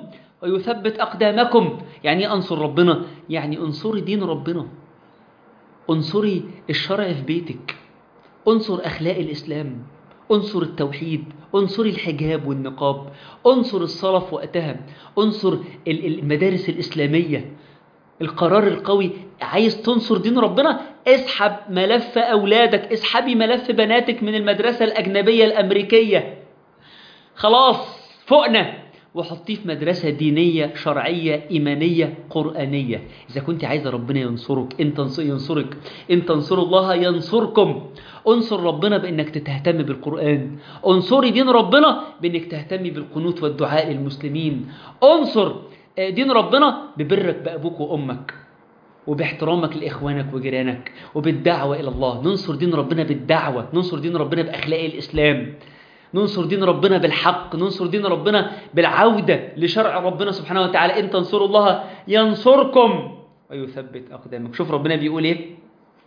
ويثبت أقدامكم. يعني أنصر ربنا، يعني انصري دين ربنا، انصري الشرع في بيتك، انصر أخلاق الإسلام، انصر التوحيد، انصر الحجاب والنقاب، انصر الصلاة في وقتها، انصر المدارس الإسلامية. القرار القوي، عايز تنصر دين ربنا، اسحب ملف أولادك، اسحبي ملف بناتك من المدرسة الأجنبية الأمريكية، خلاص فوقنا، وحطيه في مدرسة دينية شرعية إيمانية قرآنية. إذا كنت عايزة ربنا ينصرك، ينصرك، إن تنصروا الله ينصركم. انصر ربنا بأنك تهتم بالقرآن، انصري دين ربنا بأنك تهتمي بالقنوت والدعاء للمسلمين، انصر دين ربنا ببرك بأبوك وأمك، وباحترامك لإخوانك وجيرانك، وبالدعوة إلى الله. ننصر دين ربنا بالدعوة، ننصر دين ربنا بأخلاق الإسلام، ننصر دين ربنا بالحق، ننصر دين ربنا بالعودة لشرع ربنا سبحانه وتعالى. إن تنصروا الله ينصركم ويثبت أقدامك. شوف ربنا بيقول إيه؟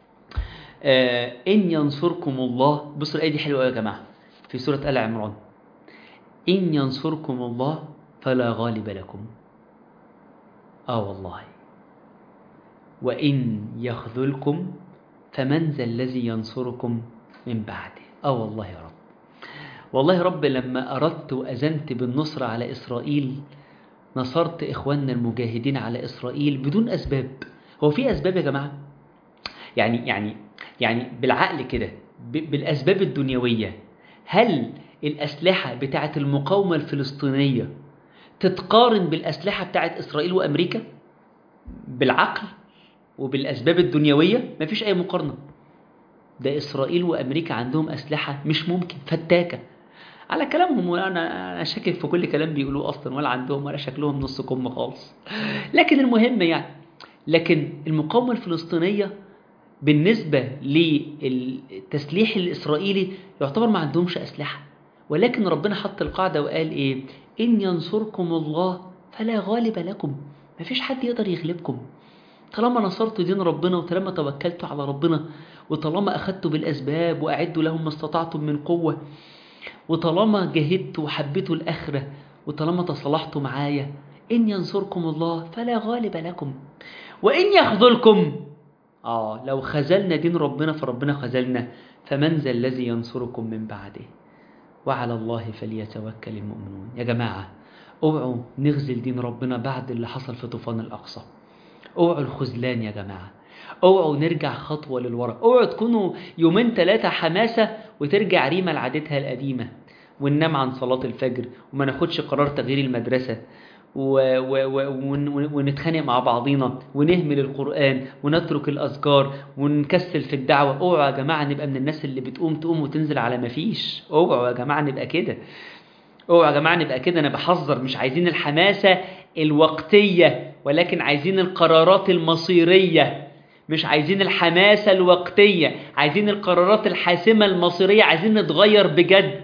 إن ينصركم الله، بصوا الآية دي حلوة يا جماعة، في سورة آل عمران. إن ينصركم الله فلا غالب لكم. والله. وإن يخذلكم فمن ذا الذي ينصركم من بعده. والله يا رب، والله يا رب، لما أردت وأذنت بالنصر على إسرائيل، نصرت إخواننا المجاهدين على إسرائيل بدون أسباب. هو في أسباب يا جماعة؟ يعني بالعقل كده، بالأسباب الدنيوية، هل الأسلحة بتاعة المقاومة الفلسطينية تتقارن بالأسلحة بتاعة إسرائيل وأمريكا؟ بالعقل وبالأسباب الدنيوية مفيش أي مقارنة. ده إسرائيل وأمريكا عندهم أسلحة مش ممكن، فتاكة على كلامهم، وأنا شاكك في كل كلام بيقولوه أصلا، ولا عندهم ولا شكلهم نص كم خالص. لكن المهم يعني، لكن المقاومة الفلسطينية بالنسبة للتسليح الإسرائيلي يعتبر ما عندهمش أسلحة، ولكن ربنا حط القاعدة وقال إيه؟ إن ينصركم الله فلا غالب لكم. مفيش حد يقدر يغلبكم طالما نصرت دين ربنا، وطالما توكلتوا على ربنا، وطالما أخذتوا بالأسباب وأعدوا لهم ما استطعتم من قوة، وطالما جهدتوا وحبيتوا الآخرة، وطالما تصالحتوا معايا. إن ينصركم الله فلا غالب لكم وإن يخذلكم، لو خذلنا دين ربنا فربنا خذلنا، فمن ذا الذي ينصركم من بعده وعلى الله فليتوكل المؤمنون. يا جماعة، اوعوا نغزل دين ربنا بعد اللي حصل في طوفان الأقصى. اوعوا الخذلان يا جماعة، اوعوا نرجع خطوة للوراء، اوعوا تكونوا يومين 3 حماسة وترجع ريما لعادتها القديمة، وننام عن صلاة الفجر، وما ناخدش قرار تغيير المدرسة، ونتخانق مع بعضينا، ونهمل القرآن، ونترك الأذكار، ونكسل في الدعوة. اوعوا يا جماعة نبقى من الناس اللي تقوم وتنزل على ما فيش. اوعوا يا جماعة نبقى كده، اوعوا يا جماعة نبقى كده. أنا بحذر، مش عايزين الحماسة الوقتية، ولكن عايزين القرارات المصيرية. مش عايزين الحماسة الوقتية، عايزين القرارات الحاسمة المصيرية، عايزين نتغير بجد.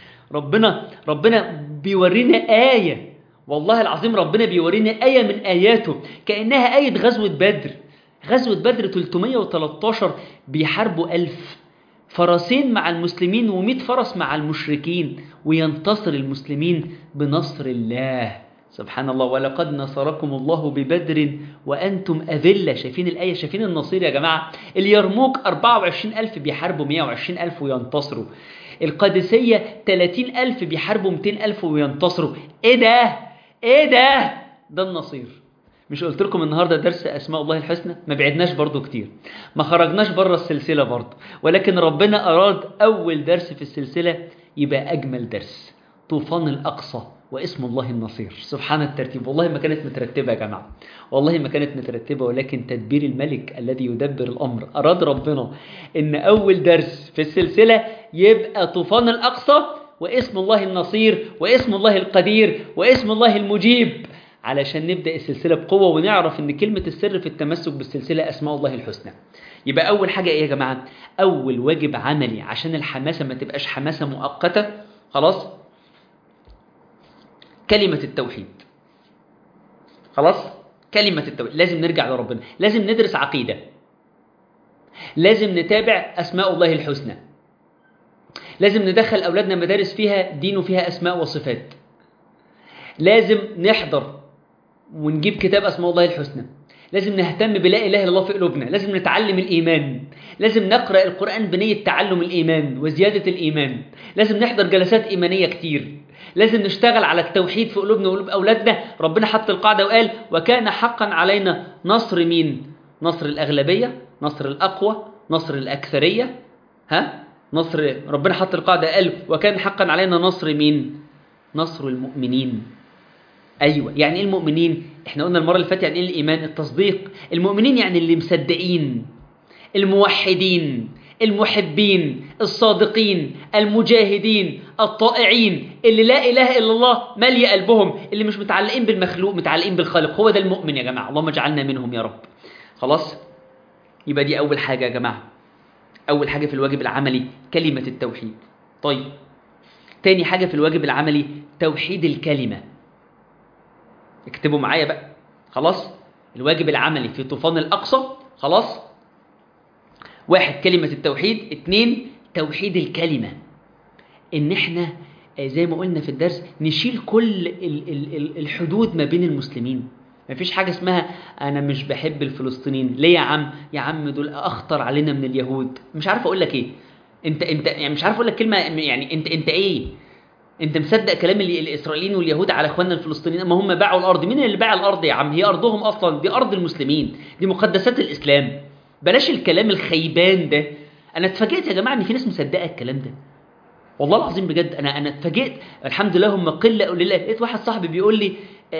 ربنا بيورينا آية، والله العظيم ربنا بيورينا آية من آياته، كأنها آية غزوة بدر. غزوة بدر 313 بيحاربوا 1000 فرسين مع المسلمين و100 فرس مع المشركين، وينتصر المسلمين بنصر الله سبحان الله. ولقد نصركم الله ببدر وأنتم أذلة. شايفين الآية؟ شايفين النصير يا جماعة؟ اليرموك 24,000 بيحاربوا 120,000 وينتصروا. القادسية 30,000 بيحاربوا 200,000 وينتصروا. إيه ده؟ ده النصير. مش قلت لكم النهاردة درس أسماء الله الحسنى؟ ما بعدناش برضو كتير، ما خرجناش بره السلسلة برضو، ولكن ربنا أراد أول درس في السلسلة يبقى أجمل درس، طوفان الأقصى واسم الله النصير. سبحان الترتيب، والله ما كانت مترتبة يا جماعة، والله ما كانت مترتبة، ولكن تدبير الملك الذي يدبر الأمر. أراد ربنا إن أول درس في السلسلة يبقى طوفان الأقصى واسم الله النصير واسم الله القدير واسم الله المجيب، علشان نبدأ السلسلة بقوة، ونعرف ان كلمة السر في التمسك بالسلسلة أسماء الله الحسنى. يبقى أول حاجة إيه يا جماعة؟ أول واجب عملي عشان الحماسة ما تبقاش حماسة مؤقتة، خلاص، كلمة التوحيد. خلاص، كلمة التوحيد. لازم نرجع لربنا، لازم ندرس عقيدة، لازم نتابع أسماء الله الحسنى، لازم ندخل أولادنا مدارس فيها دين وفيها أسماء وصفات، لازم نحضر ونجيب كتاب أسماء الله الحسنى، لازم نهتم بلا إله إلا الله في قلوبنا، لازم نتعلم الإيمان، لازم نقرأ القرآن بنية تعلم الإيمان وزيادة الإيمان، لازم نحضر جلسات إيمانية كتير، لازم نشتغل على التوحيد في قلوبنا وقلوب أولادنا. ربنا حط القاعدة وقال وكان حقا علينا نصر مين؟ نصر الأغلبية، نصر الأقوى، نصر الأكثرية. نصر، ربنا حط القاعدة قال وكان حقا علينا نصر مين؟ نصر المؤمنين. أيوة، يعني إيه المؤمنين؟ إحنا قلنا المرة اللي فاتت يعني إيه الإيمان؟ التصديق. المؤمنين يعني اللي مصدقين، الموحدين، المحبين، الصادقين، المجاهدين، الطائعين، اللي لا إله إلا الله مالي قلبهم، اللي مش متعلقين بالمخلوق، متعلقين بالخالق. هو ده المؤمن يا جماعة، اللهم اجعلنا منهم يا رب. خلاص، يبقى دي أول حاجة يا جماعة، أول حاجة في الواجب العملي كلمة التوحيد. طيب، تاني حاجة في الواجب العملي توحيد الكلمة. اكتبوا معايا بقى. خلاص، الواجب العملي في طوفان الأقصى. خلاص، 1 كلمة التوحيد، 2 توحيد الكلمة. إن إحنا زي ما قلنا في الدرس نشيل كل الحدود ما بين المسلمين. مفيش حاجة اسمها أنا مش بحب الفلسطينيين. ليه يا عم؟ يا عم دول أخطر علينا من اليهود. مش عارف أقول لك إيه. أنت يعني مش عارف أقول لك كلمة. يعني أنت إيه؟ أنت مصدق كلام الإسرائيليين واليهود على إخواننا الفلسطينيين؟ ما هم باعوا الأرض. مين اللي باع الأرض يا عم؟ هي أرضهم أصلا، دي أرض المسلمين، دي مقدسات الإسلام. بلاش الكلام الخيبان ده. أنا اتفاجئت يا جماعة إن في ناس مصدقة الكلام ده. والله العظيم بجد أنا اتفاجئت. الحمد لله هم قلة قليلة. لقيت واحد صاحبي بيقول لي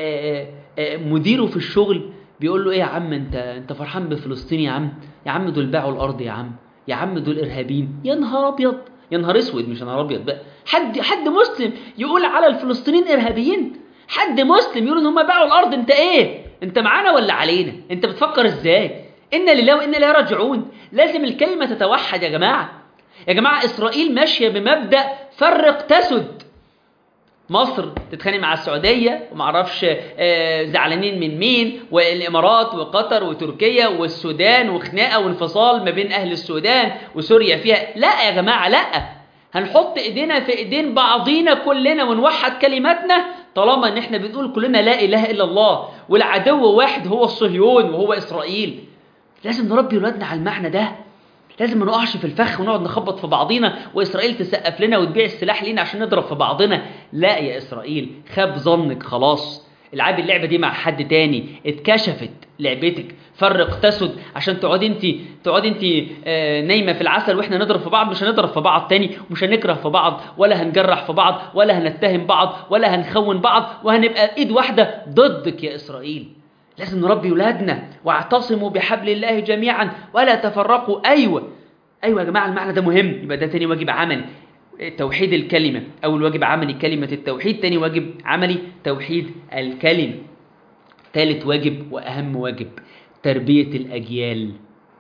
مديره في الشغل بيقول له إيه يا عم أنت فرحان بفلسطين يا عم؟ يا عم دول باعوا الأرض يا عم، يا عم دول إرهابيين. يا نهار أبيض، يا نهار أسود، مش يا نهار أبيض بقى. حد مسلم يقول على الفلسطينيين إرهابيين؟ حد مسلم يقول إن هم باعوا الأرض؟ أنت إيه؟ أنت معانا ولا علينا؟ أنت بتفكر إزاي؟ إنا لله وإنا إليه راجعون. لازم الكلمة تتوحد يا جماعة. يا جماعة إسرائيل ماشية بمبدأ فرق تسد. مصر تتخانق مع السعودية ومعرفش زعلانين من مين، والإمارات وقطر وتركيا والسودان، وخناقة وانفصال ما بين أهل السودان وسوريا فيها. لا يا جماعة، لا، هنحط إيدينا في إيدين بعضينا كلنا ونوحد كلماتنا طالما إن إحنا بنقول كلنا لا إله إلا الله، والعدو واحد هو الصهيون وهو إسرائيل. لازم نربي ولادنا على المعنى ده. لازم ما نقعش في الفخ ونقعد نخبط في بعضينا وإسرائيل تسقف لنا وتبيع السلاح لينا عشان نضرب في بعضنا. لا يا إسرائيل، خاب ظنك خلاص. العبي اللعبة دي مع حد تاني. اتكشفت لعبتك. فرق تسد عشان تقعد انت نايمة في العسل واحنا نضرب في بعض. مش هنضرب في بعض تاني، ومش هنكره في بعض، ولا هنجرح في بعض، ولا هنتهم بعض، ولا هنخون بعض، وهنبقى ايد واحدة ضدك يا إسرائيل. لازم نربي ولادنا. واعتصموا بحبل الله جميعا ولا تفرقوا. أيوة يا جماعة، المعنى ده مهم. يبقى ده تاني واجب عملي، توحيد الكلمة. أول واجب عملي كلمة التوحيد، تاني واجب عملي توحيد الكلمة. ثالث واجب وأهم واجب تربية الأجيال.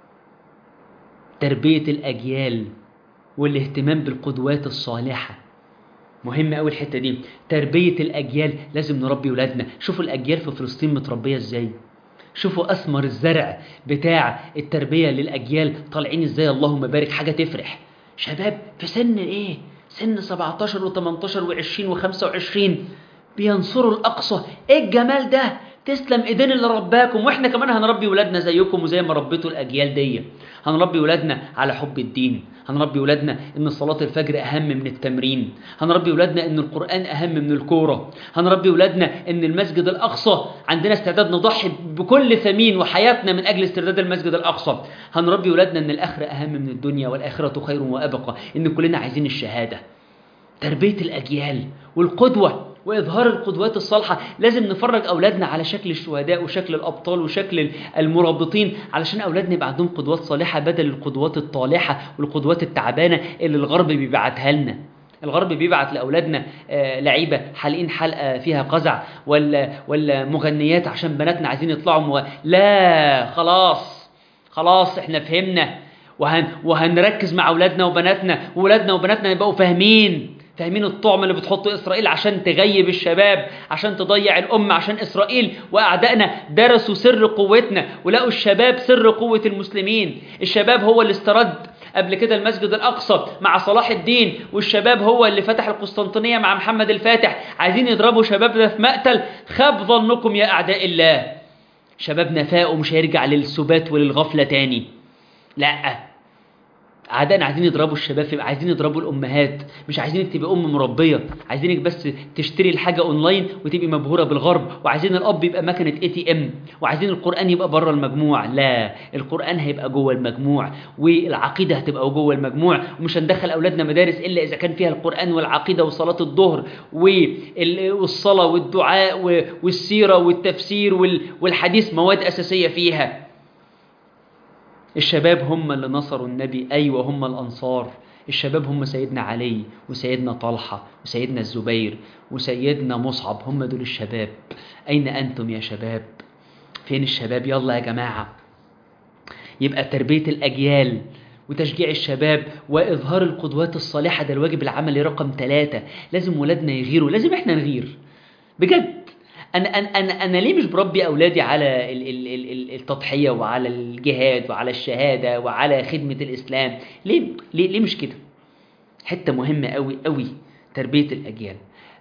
تربية الأجيال والاهتمام بالقدوات الصالحة. مهم أوي الحتة دي، تربية الأجيال. لازم نربي ولادنا. شوفوا الأجيال في فلسطين متربية إزاي. شوفوا أثمر الزرع بتاع التربية للأجيال طالعين إزاي. اللهم بارك، حاجة تفرح. شباب في سن إيه؟ سن 17 و18 و20 و25 بينصروا الأقصى. إيه الجمال ده؟ تسلم إيدين اللي رباكم. وإحنا كمان هنربي ولادنا زيكم وزي ما ربيتوا الأجيال دي. هنربي ولادنا على حب الدين. هنربي ولادنا إن صلاة الفجر أهم من التمرين. هنربي ولادنا إن القرآن أهم من الكورة. هنربي ولادنا إن المسجد الأقصى عندنا استعداد نضحي بكل ثمين وحياتنا من أجل استرداد المسجد الأقصى. هنربي ولادنا إن الآخرة أهم من الدنيا والآخرة خير وأبقى. إن كلنا عايزين الشهادة. تربية الأجيال والقدوة وإظهار القدوات الصالحة. لازم نفرج أولادنا على شكل الشهداء وشكل الأبطال وشكل المرابطين، علشان أولادنا يبقى عندهم قدوات صالحة بدل القدوات الطالحة والقدوات التعبانة اللي الغرب بيبعتها لنا. الغرب بيبعت لأولادنا لعيبة حالقين حلقة فيها قزع، ولا مغنيات عشان بناتنا عايزين يطلعوا لا، خلاص احنا فهمنا. وهنركز مع أولادنا وبناتنا، وولادنا وبناتنا يبقوا فاهمين الطعم اللي بتحطه إسرائيل عشان تغيب الشباب، عشان تضيع الأمة. عشان إسرائيل وأعدائنا درسوا سر قوتنا ولقوا الشباب سر قوة المسلمين. الشباب هو اللي استرد قبل كده المسجد الأقصى مع صلاح الدين، والشباب هو اللي فتح القسطنطينية مع محمد الفاتح، عايزين يضربوا شبابنا في مقتل. خاب ظنكم يا أعداء الله، شبابنا فاق ومش هيرجع للسبات وللغفلة تاني. لا، أعدائنا عايزين يضربوا الشباب، عايزين يضربوا الأمهات، مش عايزينك تبقى أم مربية، عايزينك بس تشتري الحاجة أونلاين وتبقى مبهورة بالغرب، وعايزين الأب يبقى مكنة ATM، وعايزين القرآن يبقى بره المجموع. لا، القرآن هيبقى جوه المجموع، والعقيدة هتبقى جوه المجموع، ومش هندخل أولادنا مدارس إلا إذا كان فيها القرآن والعقيدة وصلاة الظهر والصلاة والدعاء والسيرة والتفسير والحديث مواد أساسية فيها. الشباب هم اللي نصروا النبي، أيوة هم الأنصار. الشباب هم سيدنا علي وسيدنا طلحة وسيدنا الزبير وسيدنا مصعب، هم دول الشباب. أين أنتم يا شباب؟ فين الشباب؟ يلا يا جماعة. يبقى تربية الأجيال وتشجيع الشباب وإظهار القدوات الصالحة ده الواجب العملي رقم 3. لازم ولادنا يغيروا، لازم إحنا نغير بجد. أنا ليه مش بربي أولادي على التضحية وعلى الجهاد وعلى الشهادة وعلى خدمة الإسلام؟ ليه مش كده؟ حتة مهمة قوي قوي تربية الأجيال.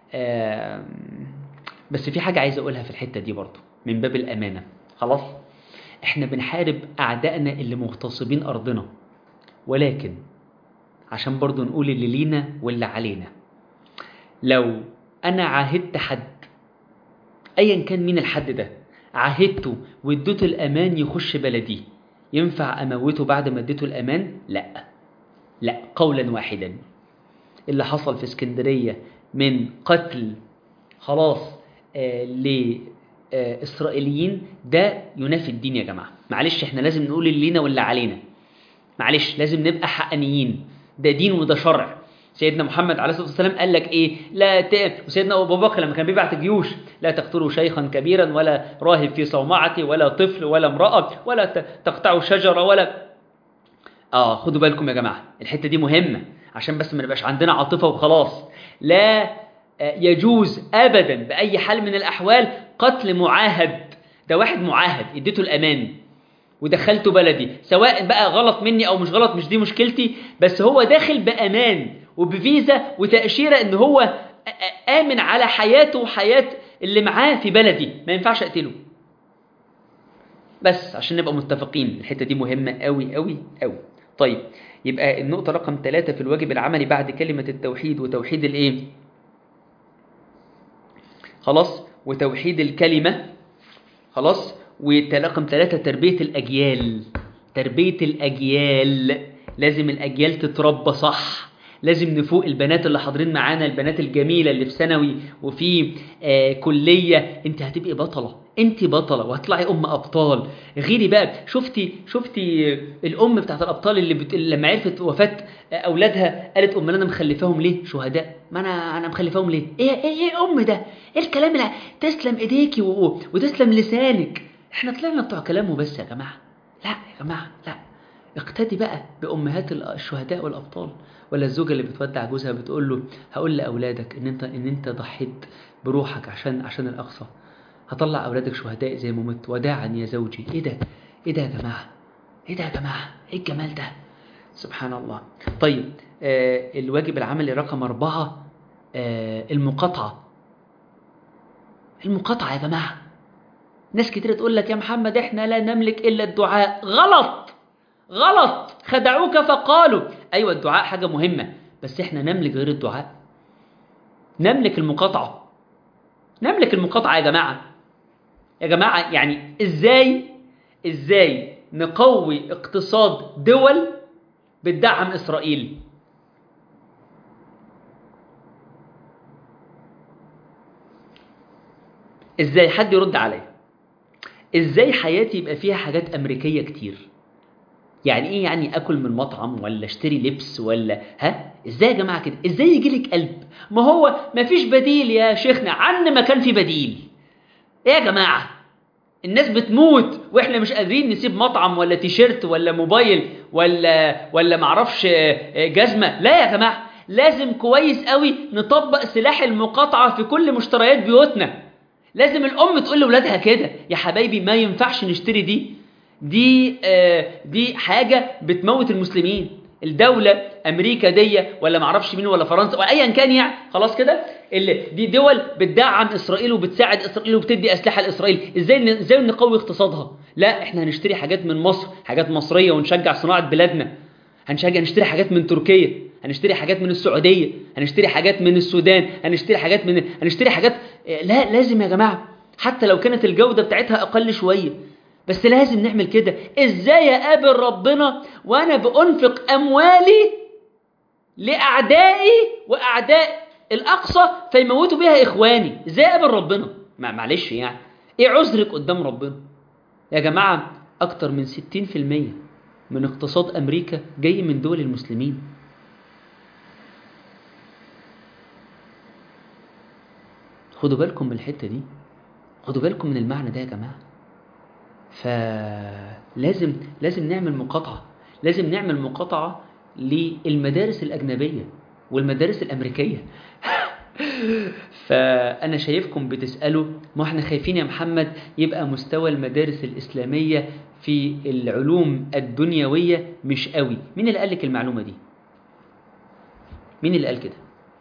بس في حاجة عايز أقولها في الحتة دي برضو من باب الأمانة. خلاص، إحنا بنحارب أعدائنا اللي مغتصبين أرضنا، ولكن عشان برضو نقول اللي لينا واللي علينا. لو أنا عاهدت حد أيا كان مين الحد ده، عاهدته واديته الأمان يخش بلدي، ينفع أموته بعد ما اديته الأمان؟ لا، قولا واحدا. اللي حصل في اسكندرية من قتل خلاص لإسرائيليين ده ينافي الدين يا جماعة. معلش، احنا لازم نقول اللي لينا واللي علينا، معلش لازم نبقى حقانيين. ده دين وده شرع. سيدنا محمد عليه الصلاة والسلام قال لك إيه؟ وسيدنا أبو بكر لما كان بيبعت الجيوش: لا تقتلوا شيخا كبيرا ولا راهب في صومعة ولا طفل ولا امرأة ولا تقطعوا شجرة ولا خدوا بالكم يا جماعة، الحتة دي مهمة عشان بس ما نبقاش عندنا عاطفة وخلاص. لا يجوز أبدا بأي حال من الأحوال قتل معاهد. ده واحد معاهد اديته الأمان ودخلته بلدي، سواء بقى غلط مني أو مش غلط، مش دي مشكلتي، بس هو داخل بأمان وبفيزا وتأشيرة إن هو آمن على حياته وحياة اللي معاه في بلدي، ما ينفعش أقتله. بس عشان نبقى متفقين، الحتة دي مهمة قوي قوي قوي. طيب، يبقى النقطة رقم 3 في الواجب العملي بعد كلمة التوحيد وتوحيد الإيه؟ خلاص، وتوحيد الكلمة. خلاص، ورقم 3 تربية الأجيال. تربية الأجيال، لازم الأجيال تتربى صح. لازم نفوق البنات اللي حاضرين معانا، البنات الجميلة اللي في ثانوي وفي كلية. انت هتبقي بطلة، انت بطلة وهتطلعي أم أبطال. غيري بقى. شفتي الأم بتاعت الأبطال اللي لما عرفت وفاة أولادها قالت: أمال أنا مخلفاهم ليه شهداء؟ ما أنا مخلفاهم ليه؟ إيه أم ده؟ إيه الكلام اللي تسلم إيديكي وتسلم لسانك؟ إحنا طلعنا بتوع كلامه بس يا جماعة. لا يا جماعة، لا. اقتدي بقى بأمهات الشهداء والأبطال. ولا الزوجة اللي بتودع جوزها بتقول له: هقول لأولادك إن أنت ضحيت بروحك عشان الأقصى، هطلع أولادك شهداء زي ما مت وداعا يا زوجي. إيه ده يا جماعة؟ إيه الجمال ده؟ سبحان الله. طيب، الواجب العملي رقم 4 المقاطعة يا جماعة. ناس كتير تقول لك: يا محمد إحنا لا نملك إلا الدعاء. غلط، خدعوك فقالوا. أيوة، الدعاء حاجة مهمة، بس إحنا نملك غير الدعاء. نملك المقاطعة يا جماعة. يعني إزاي نقوي اقتصاد دول بتدعم إسرائيل؟ إزاي؟ حد يرد علي. إزاي حياتي يبقى فيها حاجات أمريكية كتير؟ يعني إيه؟ يعني أكل من مطعم ولا اشتري لبس ولا إزاي يا جماعة كده؟ إزاي يجيلك قلب؟ ما هو مفيش بديل يا شيخنا عن ما كان في بديل. إيه يا جماعة؟ الناس بتموت وإحنا مش قادرين نسيب مطعم ولا تيشيرت ولا موبايل ولا معرفش جزمة. لا يا جماعة، لازم كويس قوي نطبق سلاح المقاطعة في كل مشتريات بيوتنا. لازم الأم تقول لأولادها كده: يا حبايبي ما ينفعش نشتري دي حاجة بتموت المسلمين. الدولة أمريكا دي ولا معرفش مين ولا فرنسا ولا أيا كان يعني، خلاص كده، اللي دي دول بتدعم إسرائيل وبتساعد إسرائيل وبتدي أسلحة لإسرائيل، إزاي نقوي اقتصادها؟ لا، إحنا هنشتري حاجات من مصر، حاجات مصرية، ونشجع صناعة بلادنا. نشتري حاجات من تركيا، هنشتري حاجات من السعودية، هنشتري حاجات من السودان، هنشتري حاجات. لا، لازم يا جماعة، حتى لو كانت الجودة بتاعتها أقل شوية، بس لازم نعمل كده. إزاي أقابل ربنا وأنا بأنفق أموالي لأعدائي وأعداء الأقصى فيموتوا بها إخواني؟ إزاي أقابل ربنا؟ معلش يعني، إيه عذرك قدام ربنا يا جماعة؟ أكتر من 60% من اقتصاد أمريكا جاي من دول المسلمين. خدوا بالكم من الحتة دي، خدوا بالكم من المعنى ده يا جماعة. لازم نعمل مقاطعة، لازم نعمل مقاطعة للمدارس الأجنبية والمدارس الأمريكية. فأنا شايفكم بتسألوا، ما احنا خايفين يا محمد يبقى مستوى المدارس الإسلامية في العلوم الدنيوية مش قوي. مين اللي قال لك المعلومة دي؟ مين اللي قال كده؟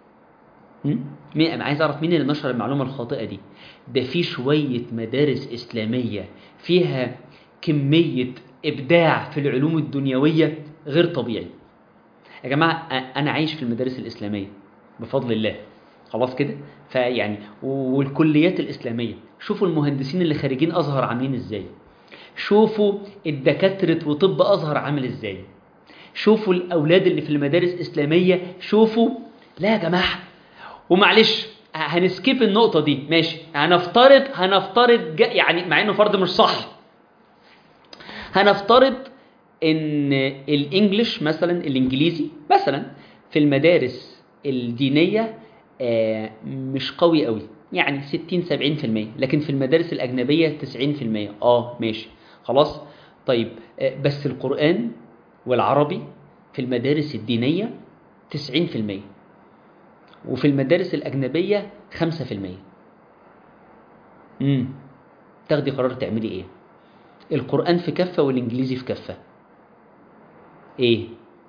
أنا عايز أعرف مين اللي نشر المعلومة الخاطئة دي. ده في شوية مدارس إسلامية فيها كمية إبداع في العلوم الدنيوية غير طبيعي يا جماعة. أنا عايش في المدارس الإسلامية بفضل الله، خلاص كده. فيعني والكليات الإسلامية، شوفوا المهندسين اللي خارجين أزهر عاملين إزاي، شوفوا الدكاترة وطب أزهر عامل إزاي، شوفوا الأولاد اللي في المدارس الإسلامية، شوفوا. لا يا جماعة، ومعلش هنسكيب النقطة دي، ماشي، هنفترض يعني مع إنه فرض مش صح، هنفترض إن الإنجليش مثلا، الإنجليزي مثلا في المدارس الدينية مش قوي قوي، يعني 60-70%، لكن في المدارس الأجنبية 90%. ماشي، خلاص. طيب بس القرآن والعربي في المدارس الدينية 90%، وفي المدارس الأجنبية 5%. تاخدي قرار تعملي إيه؟ القرآن في كفة والإنجليزي في كفة، إيه؟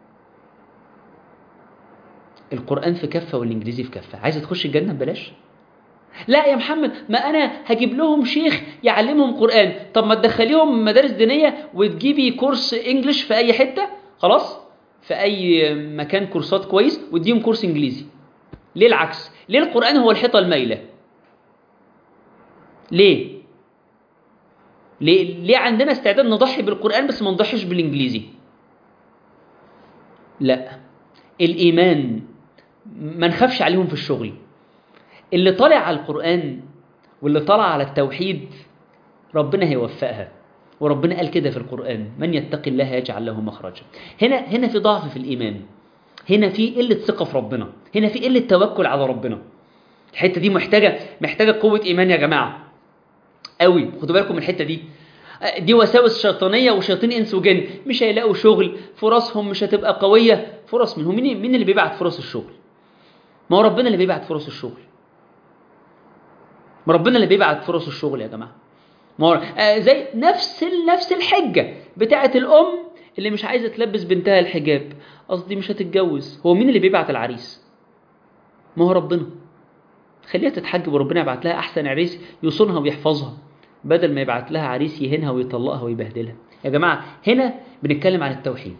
القرآن في كفة والإنجليزي في كفة. عايزة تخش الجنة ببلاش؟ لا يا محمد، ما أنا هجيب لهم شيخ يعلمهم قرآن. طب ما تدخليهم مدارس دينية وتجيبي كورس إنجليش في أي حتة، خلاص، في أي مكان كورسات كويس، وتديهم كورس إنجليزي. ليه العكس؟ ليه القرآن هو الحيطة المايلة؟ ليه عندنا استعداد نضحي بالقرآن بس ما نضحيش بالإنجليزي؟ لا، الإيمان ما نخافش عليهم في الشغل. اللي طالع على القرآن واللي طالع على التوحيد ربنا هيوفقها، وربنا قال كده في القرآن: من يتق الله يجعل له مخرجا. هنا في ضعف في الإيمان، هنا في قلة ثقة في ربنا، هنا في قلة توكل على ربنا. الحتة دي محتاجة قوة إيمان يا جماعة قوي. خدوا بالكم من الحتة دي وساوس شيطانية وشياطين إنس وجن. مش هيلاقوا شغل، فرصهم مش هتبقى قوية. فرص منهم؟ مين اللي بيبعت فرص الشغل؟ ما هو ربنا اللي بيبعت فرص الشغل، ما ربنا اللي بيبعت فرص الشغل يا جماعة. ما هو زي نفس الحجة بتاعت الأم اللي مش عايزة تلبس بنتها الحجاب، قصدي مش هتتجوز. هو مين اللي بيبعت العريس؟ ما هو ربنا. خليها تتحجب وربنا يبعت لها أحسن عريس يصونها ويحفظها، بدل ما يبعت لها عريس يهينها ويطلقها ويبهدلها. يا جماعة، هنا بنتكلم عن التوحيد،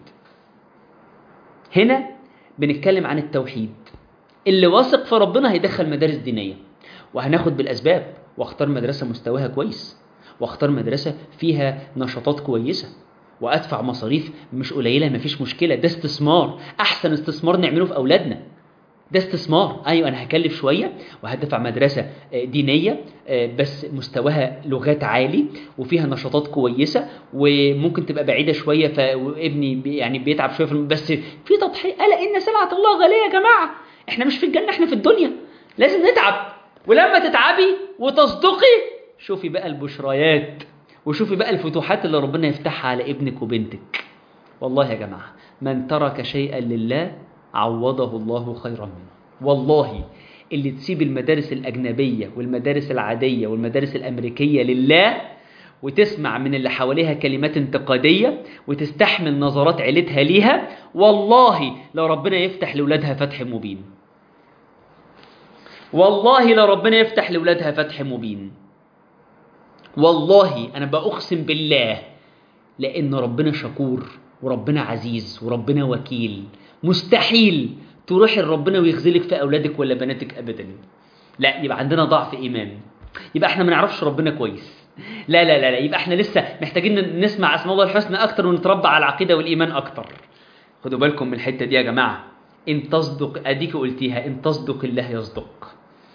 هنا بنتكلم عن التوحيد. اللي واثق في ربنا هيدخل مدارس دينية، وهناخد بالأسباب، واختار مدرسة مستواها كويس، واختار مدرسة فيها نشاطات كويسة، وأدفع مصاريف مش قليلة، مفيش مشكلة. ده استثمار، أحسن استثمار نعمله في أولادنا. ده استثمار. أيوة، أنا هكلف شوية وهدفع مدرسة دينية بس مستواها لغات عالي وفيها نشاطات كويسة، وممكن تبقى بعيدة شوية فابني يعني بيتعب شوية بس في تضحية. ألا إن سلعة الله غالية يا جماعة. إحنا مش في الجنة، إحنا في الدنيا، لازم نتعب. ولما تتعبي وتصدقي شوفي بقى البشريات، وشوفي بقى الفتوحات اللي ربنا يفتحها على ابنك وبنتك. والله يا جماعة، من ترك شيئا لله عوضه الله خيرا منه. والله اللي تسيب المدارس الأجنبية والمدارس العادية والمدارس الأمريكية لله وتسمع من اللي حواليها كلمات انتقادية وتستحمل نظرات عيلتها ليها، والله لو ربنا يفتح لولادها فتح مبين. والله لو ربنا يفتح لولادها فتح مبين. والله أنا بأقسم بالله، لأن ربنا شكور وربنا عزيز وربنا وكيل. مستحيل تروح لربنا ويخذلك في أولادك ولا بناتك أبدا. لا، يبقى عندنا ضعف إيمان، يبقى احنا ما نعرفش ربنا كويس. لا لا لا لا، يبقى احنا لسه محتاجين نسمع اسماء الله الحسنى أكتر ونتربى على العقيدة والإيمان أكتر. خدوا بالكم من الحتة دي يا جماعة. إن تصدق، أديك قلتيها، إن تصدق الله يصدق.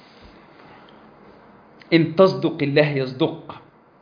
إن تصدق الله يصدق.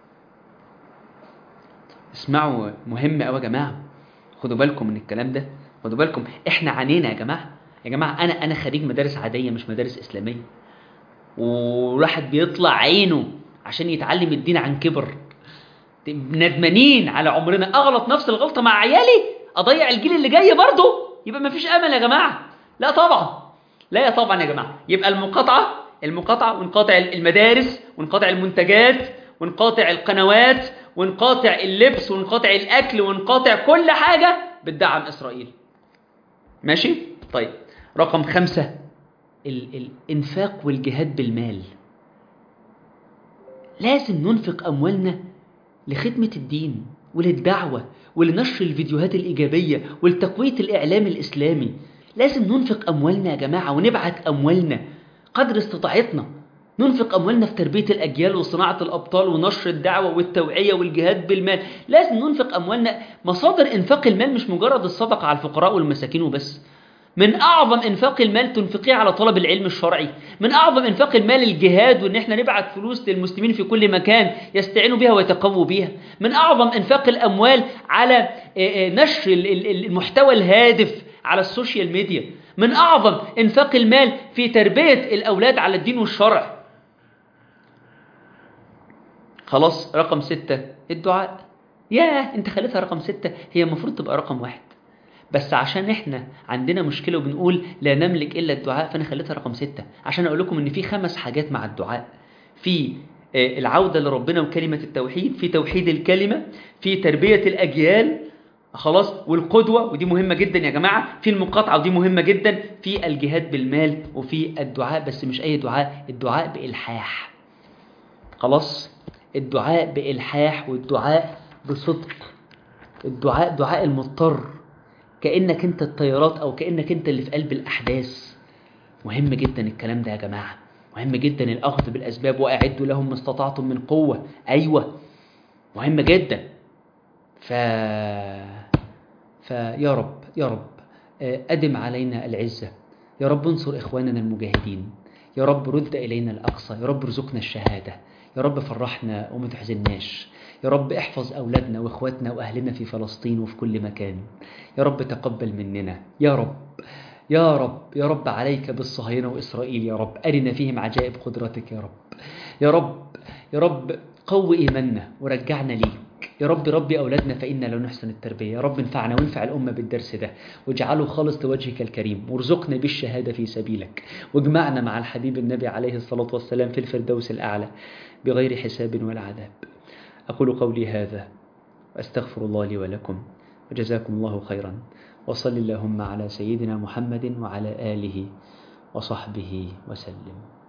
اسمعوا، مهم قوي يا جماعه، خدوا بالكم من الكلام ده. خدوا بالكم، احنا عانينا يا جماعه. يا جماعه انا خريج مدارس عاديه مش مدارس اسلاميه، والواحد بيطلع عينه عشان يتعلم الدين عن كبر. ندمانين على عمرنا، اغلط نفس الغلطه مع عيالي اضيع الجيل اللي جاي برضه، يبقى ما فيش امل يا جماعه. لا طبعا، لا طبعا يا جماعه. يبقى المقاطعه، ونقاطع المدارس، ونقاطع المنتجات، ونقاطع القنوات، ونقاطع اللبس، ونقاطع الأكل، ونقاطع كل حاجة بتدعم إسرائيل. ماشي؟ طيب، رقم 5، الإنفاق والجهاد بالمال. لازم ننفق أموالنا لخدمة الدين وللدعوة ولنشر الفيديوهات الإيجابية ولتقوية الإعلام الإسلامي. لازم ننفق أموالنا يا جماعة، ونبعت أموالنا قدر استطاعتنا. ننفق أموالنا في تربية الأجيال وصناعة الأبطال ونشر الدعوة والتوعية والجهاد بالمال. لازم ننفق أموالنا. مصادر إنفاق المال مش مجرد الصدقة على الفقراء والمساكين وبس. من أعظم إنفاق المال تنفقيه على طلب العلم الشرعي. من أعظم إنفاق المال الجهاد، وإن إحنا نبعت فلوس للمسلمين في كل مكان يستعينوا بها ويتقووا بها. من أعظم إنفاق الأموال على نشر المحتوى الهادف على السوشيال ميديا. من أعظم إنفاق المال في تربية الأولاد على الدين والشرع. خلاص، رقم 6 الدعاء. انت خليتها رقم 6، هي المفروض تبقى رقم 1، بس عشان احنا عندنا مشكلة وبنقول لا نملك إلا الدعاء، فأنا خليتها رقم 6 عشان أقول لكم إن في 5 حاجات مع الدعاء. في العودة لربنا وكلمة التوحيد، في توحيد الكلمة، في تربية الأجيال، خلاص، والقدوة، ودي مهمة جدا يا جماعة، في المقاطعة ودي مهمة جدا، في الجهاد بالمال، وفي الدعاء، بس مش أي دعاء، الدعاء بإلحاح. خلاص، الدعاء بإلحاح، والدعاء بصدق. الدعاء دعاء المضطر، كأنك انت الطيارات، او كأنك انت اللي في قلب الأحداث. مهم جدا الكلام ده يا جماعة، مهم جدا الأخذ بالأسباب، وأعدوا لهم ما استطعتم من قوة. أيوة، مهم جدا. فيا رب، يا رب أدم علينا العزة. يا رب انصر إخواننا المجاهدين. يا رب رد إلينا الأقصى. يا رب رزقنا الشهادة. يا رب فرحنا وما تحزناش. يا رب احفظ أولادنا وإخواتنا وأهلنا في فلسطين وفي كل مكان. يا رب تقبل مننا. يا رب، يا رب، يا رب عليك بالصهاينة وإسرائيل. يا رب أرنا فيهم عجائب قدرتك. يا رب، يا رب، يا رب قوي إيماننا ورجعنا ليك. يا رب ربي أولادنا فإنا لا نحسن التربية. يا رب انفعنا وانفع الأمة بالدرس ده، واجعله خالص لوجهك الكريم، وارزقنا بالشهادة في سبيلك، واجمعنا مع الحبيب النبي عليه الصلاة والسلام في الفردوس الأعلى بغير حساب ولا عذاب. أقول قولي هذا وأستغفر الله لي ولكم، وجزاكم الله خيرا، وصل اللهم على سيدنا محمد وعلى آله وصحبه وسلم.